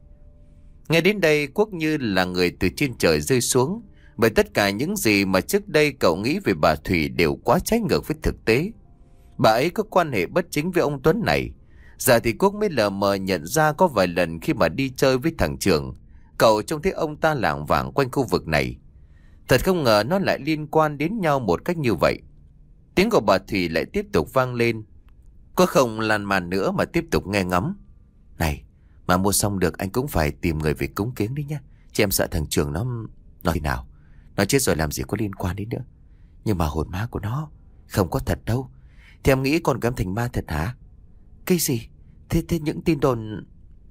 Nghe đến đây, Quốc như là người từ trên trời rơi xuống. Bởi tất cả những gì mà trước đây cậu nghĩ về bà Thủy đều quá trái ngược với thực tế. Bà ấy có quan hệ bất chính với ông Tuấn này. Giờ thì Quốc mới lờ mờ nhận ra có vài lần khi mà đi chơi với thằng Trường, cậu trông thấy ông ta lảng vảng quanh khu vực này. Thật không ngờ nó lại liên quan đến nhau một cách như vậy. Tiếng của bà Thủy lại tiếp tục vang lên. Có không lan man nữa mà tiếp tục nghe ngóng. Này, mà mua xong được anh cũng phải tìm người về cúng kiến đi nhá. Chứ em sợ thằng Trường nó... Nó thế nào? Nó chết rồi làm gì có liên quan đến nữa. Nhưng mà hồn ma của nó không có thật đâu. Thì em nghĩ con của em thành ma thật hả? Cái gì? Thế thế những tin đồn...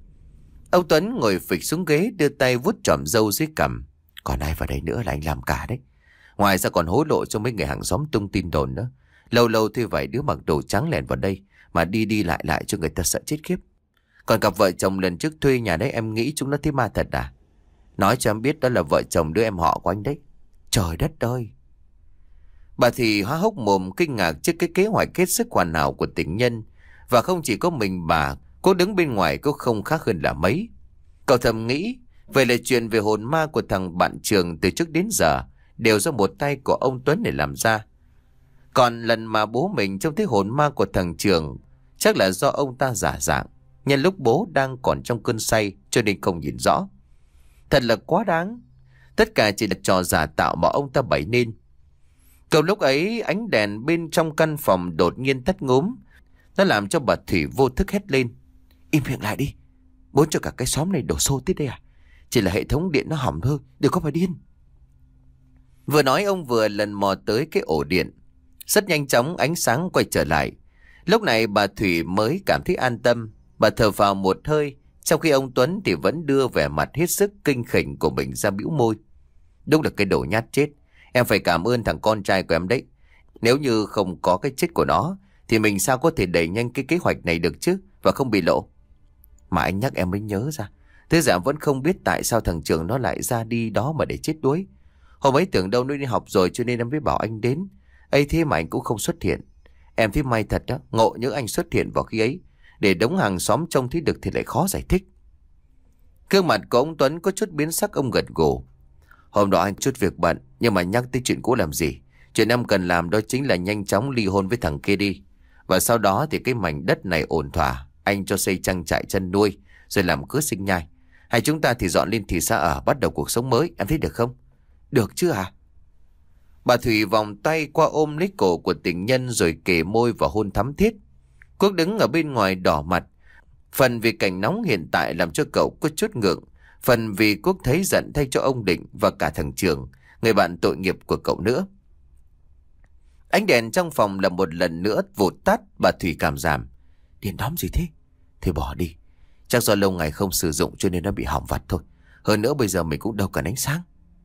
Ông Tuấn ngồi phịch xuống ghế, đưa tay vuốt chòm râu dưới cằm. Còn ai vào đây nữa là anh làm cả đấy. Ngoài ra còn hối lộ cho mấy người hàng xóm tung tin đồn nữa. Lâu lâu thì vài đứa mặc đồ trắng lẻn vào đây mà đi đi lại lại cho người ta sợ chết khiếp. Còn cặp vợ chồng lần trước thuê nhà đấy, em nghĩ chúng nó thấy ma thật à? Nói cho em biết đó là vợ chồng đứa em họ của anh đấy. Trời đất ơi! Bà thì há hốc mồm kinh ngạc trước cái kế hoạch hết sức hoàn hảo của tình nhân. Và không chỉ có mình bà, cô đứng bên ngoài cũng không khác hơn là mấy. Cậu thầm nghĩ, vậy là chuyện về hồn ma của thằng bạn Trường từ trước đến giờ đều do một tay của ông Tuấn để làm ra. Còn lần mà bố mình trông thấy hồn ma của thằng Trường, chắc là do ông ta giả dạng, nhân lúc bố đang còn trong cơn say cho nên không nhìn rõ. Thật là quá đáng. Tất cả chỉ là trò giả tạo mà ông ta bày nên. Cầu lúc ấy, ánh đèn bên trong căn phòng đột nhiên tắt ngúm. Nó làm cho bà Thủy vô thức hét lên. Im miệng lại đi. Muốn cho cả cái xóm này đổ xô tới đây à? Chỉ là hệ thống điện nó hỏng thôi, đừng có mà điên. Vừa nói ông vừa lần mò tới cái ổ điện. Rất nhanh chóng ánh sáng quay trở lại. Lúc này bà Thủy mới cảm thấy an tâm. Bà thở vào một hơi, trong khi ông Tuấn thì vẫn đưa vẻ mặt hết sức kinh khỉnh của mình ra bĩu môi. Đúng là cái đồ nhát chết. Em phải cảm ơn thằng con trai của em đấy. Nếu như không có cái chết của nó thì mình sao có thể đẩy nhanh cái kế hoạch này được chứ, và không bị lộ. Mà anh nhắc em mới nhớ ra. Thế giả vẫn không biết tại sao thằng Trường nó lại ra đi đó mà để chết đuối. Hôm ấy tưởng đâu nó đi học rồi cho nên em mới bảo anh đến. Ấy thế mà anh cũng không xuất hiện. Em thấy may thật đó, ngộ nhớ anh xuất hiện vào khi ấy. Để đống hàng xóm trông thấy được thì lại khó giải thích. Gương mặt của ông Tuấn có chút biến sắc, ông gật gù. Hôm đó anh chút việc bận, nhưng mà nhắc tới chuyện cũ làm gì. Chuyện em cần làm đó chính là nhanh chóng ly hôn với thằng kia đi. Và sau đó thì cái mảnh đất này ổn thỏa, anh cho xây trang trại chăn nuôi, rồi làm cưới sinh nhai. Hay chúng ta thì dọn lên thị xã ở, bắt đầu cuộc sống mới, em thấy được không? Được chứ à? Bà Thủy vòng tay qua ôm lấy cổ của tình nhân rồi kề môi và hôn thắm thiết. Quốc đứng ở bên ngoài đỏ mặt. Phần vì cảnh nóng hiện tại làm cho cậu có chút ngượng. Phần vì Quốc thấy giận thay cho ông Định và cả thằng Trường, người bạn tội nghiệp của cậu nữa. Ánh đèn trong phòng là một lần nữa vụt tắt. Bà Thủy cảm giảm. Điện đóm gì thế? Thì bỏ đi. Chắc do lâu ngày không sử dụng cho nên nó bị hỏng vặt thôi. Hơn nữa bây giờ mình cũng đâu cần ánh sáng.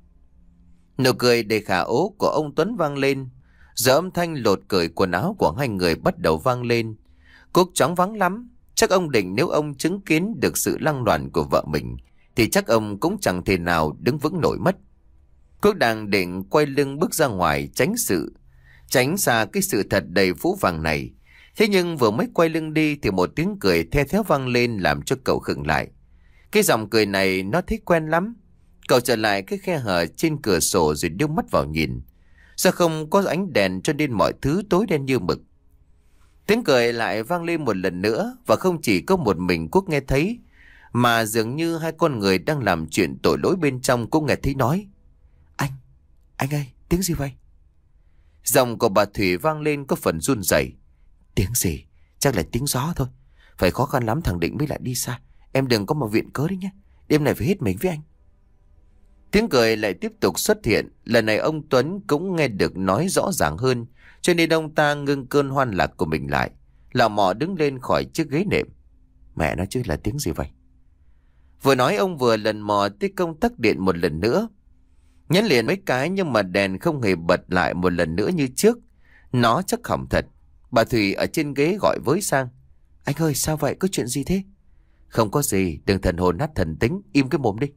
Nụ cười đầy khả ố của ông Tuấn vang lên. Giờ âm thanh lột cởi quần áo của hai người bắt đầu vang lên. Quốc choáng váng lắm. Chắc ông định nếu ông chứng kiến được sự lăng loàn của vợ mình thì chắc ông cũng chẳng thể nào đứng vững nổi mất. Quốc đang định quay lưng bước ra ngoài tránh sự Tránh xa cái sự thật đầy phũ phàng này. Thế nhưng vừa mới quay lưng đi thì một tiếng cười the thé vang lên làm cho cậu khựng lại. Cái giọng cười này nó thấy quen lắm. Cậu trở lại cái khe hở trên cửa sổ rồi đưa mắt vào nhìn. Sao không có ánh đèn cho nên mọi thứ tối đen như mực. Tiếng cười lại vang lên một lần nữa. Và không chỉ có một mình Quốc nghe thấy, mà dường như hai con người đang làm chuyện tội lỗi bên trong cũng nghe thấy nói: Anh, anh ơi, tiếng gì vậy? Giọng của bà Thủy vang lên có phần run rẩy. Tiếng gì? Chắc là tiếng gió thôi. Phải khó khăn lắm thằng Định mới lại đi xa. Em đừng có mà viện cớ đấy nhé. Đêm này phải hết mình với anh. Tiếng cười lại tiếp tục xuất hiện. Lần này ông Tuấn cũng nghe được nói rõ ràng hơn, cho nên ông ta ngưng cơn hoan lạc của mình lại, lò mò đứng lên khỏi chiếc ghế nệm. Mẹ nói chứ là tiếng gì vậy? Vừa nói ông vừa lần mò tới công tắc điện một lần nữa. Nhấn liền mấy cái nhưng mà đèn không hề bật lại một lần nữa như trước. Nó chắc hỏng thật. Bà Thủy ở trên ghế gọi với sang: Anh ơi, sao vậy? Có chuyện gì thế? Không có gì, đừng thần hồn nát thần tính, im cái mồm đi.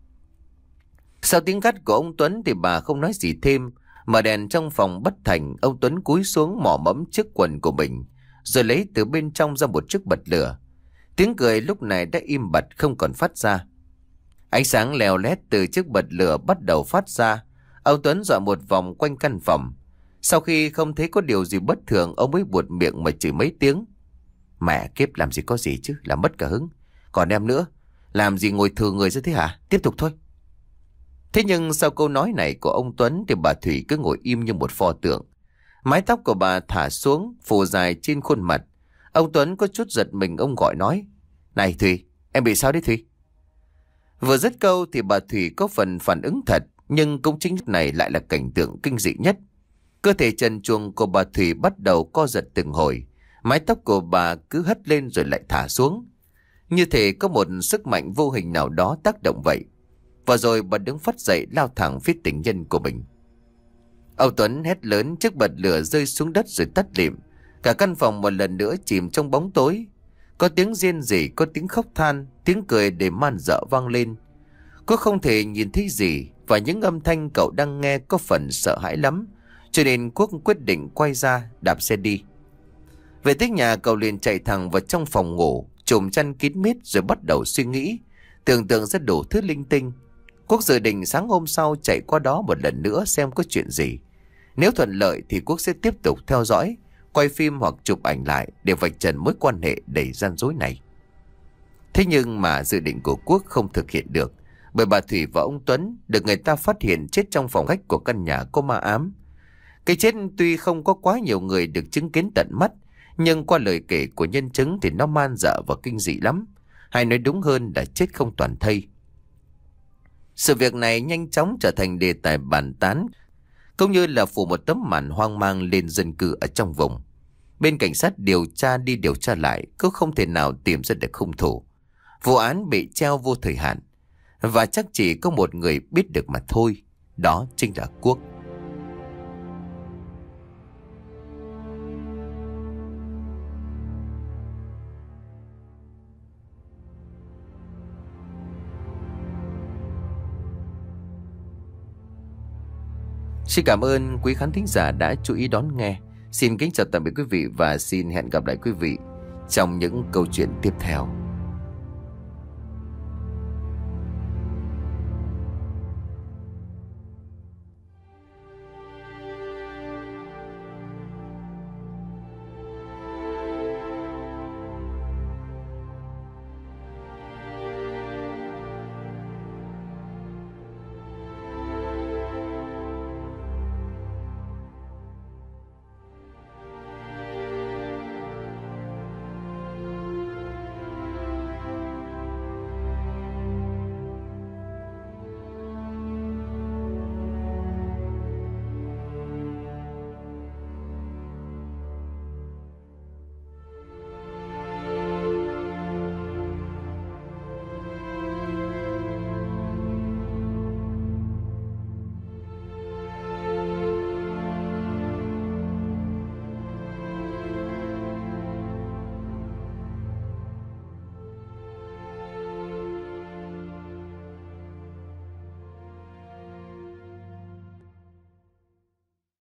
Sau tiếng gắt của ông Tuấn thì bà không nói gì thêm. Mở đèn trong phòng bất thành, ông Tuấn cúi xuống mò mẫm chiếc quần của mình, rồi lấy từ bên trong ra một chiếc bật lửa. Tiếng cười lúc này đã im bặt không còn phát ra. Ánh sáng leo lét từ chiếc bật lửa bắt đầu phát ra. Ông Tuấn dọi một vòng quanh căn phòng. Sau khi không thấy có điều gì bất thường, ông mới buột miệng mà chửi mấy tiếng. Mẹ kiếp, làm gì có gì chứ, làm mất cả hứng. Còn em nữa, làm gì ngồi thừa người ra thế hả? Tiếp tục thôi. Thế nhưng sau câu nói này của ông Tuấn thì bà Thủy cứ ngồi im như một pho tượng. Mái tóc của bà thả xuống, phủ dài trên khuôn mặt. Ông Tuấn có chút giật mình, ông gọi nói: Này Thủy, em bị sao đấy Thủy? Vừa dứt câu thì bà Thủy có phần phản ứng thật, nhưng cũng chính lúc này lại là cảnh tượng kinh dị nhất. Cơ thể trần truồng của bà Thủy bắt đầu co giật từng hồi. Mái tóc của bà cứ hất lên rồi lại thả xuống, như thể có một sức mạnh vô hình nào đó tác động vậy. Và rồi bà đứng phắt dậy lao thẳng phía tình nhân của mình. Ông Tuấn hét lớn, chiếc bật lửa rơi xuống đất rồi tắt lịm. Cả căn phòng một lần nữa chìm trong bóng tối. Có tiếng rên rỉ, có tiếng khóc than, tiếng cười để man dợ vang lên. Cô không thể nhìn thấy gì, và những âm thanh cậu đang nghe có phần sợ hãi lắm, cho nên Quốc quyết định quay ra đạp xe đi. Về tới nhà, cậu liền chạy thẳng vào trong phòng ngủ, trùm chăn kín mít rồi bắt đầu suy nghĩ, tưởng tượng ra đủ thứ linh tinh. Quốc dự định sáng hôm sau chạy qua đó một lần nữa xem có chuyện gì. Nếu thuận lợi thì Quốc sẽ tiếp tục theo dõi, quay phim hoặc chụp ảnh lại để vạch trần mối quan hệ đầy gian dối này. Thế nhưng mà dự định của Quốc không thực hiện được, bởi bà Thủy và ông Tuấn được người ta phát hiện chết trong phòng khách của căn nhà có ma ám. Cái chết tuy không có quá nhiều người được chứng kiến tận mắt, nhưng qua lời kể của nhân chứng thì nó man dợ và kinh dị lắm. Hay nói đúng hơn là chết không toàn thây. Sự việc này nhanh chóng trở thành đề tài bàn tán, cũng như là phủ một tấm màn hoang mang lên dân cư ở trong vùng. Bên cảnh sát điều tra đi điều tra lại, cũng không thể nào tìm ra được hung thủ. Vụ án bị treo vô thời hạn, và chắc chỉ có một người biết được mà thôi, đó chính là Quốc. Xin cảm ơn quý khán thính giả đã chú ý đón nghe. Xin kính chào tạm biệt quý vị và xin hẹn gặp lại quý vị trong những câu chuyện tiếp theo.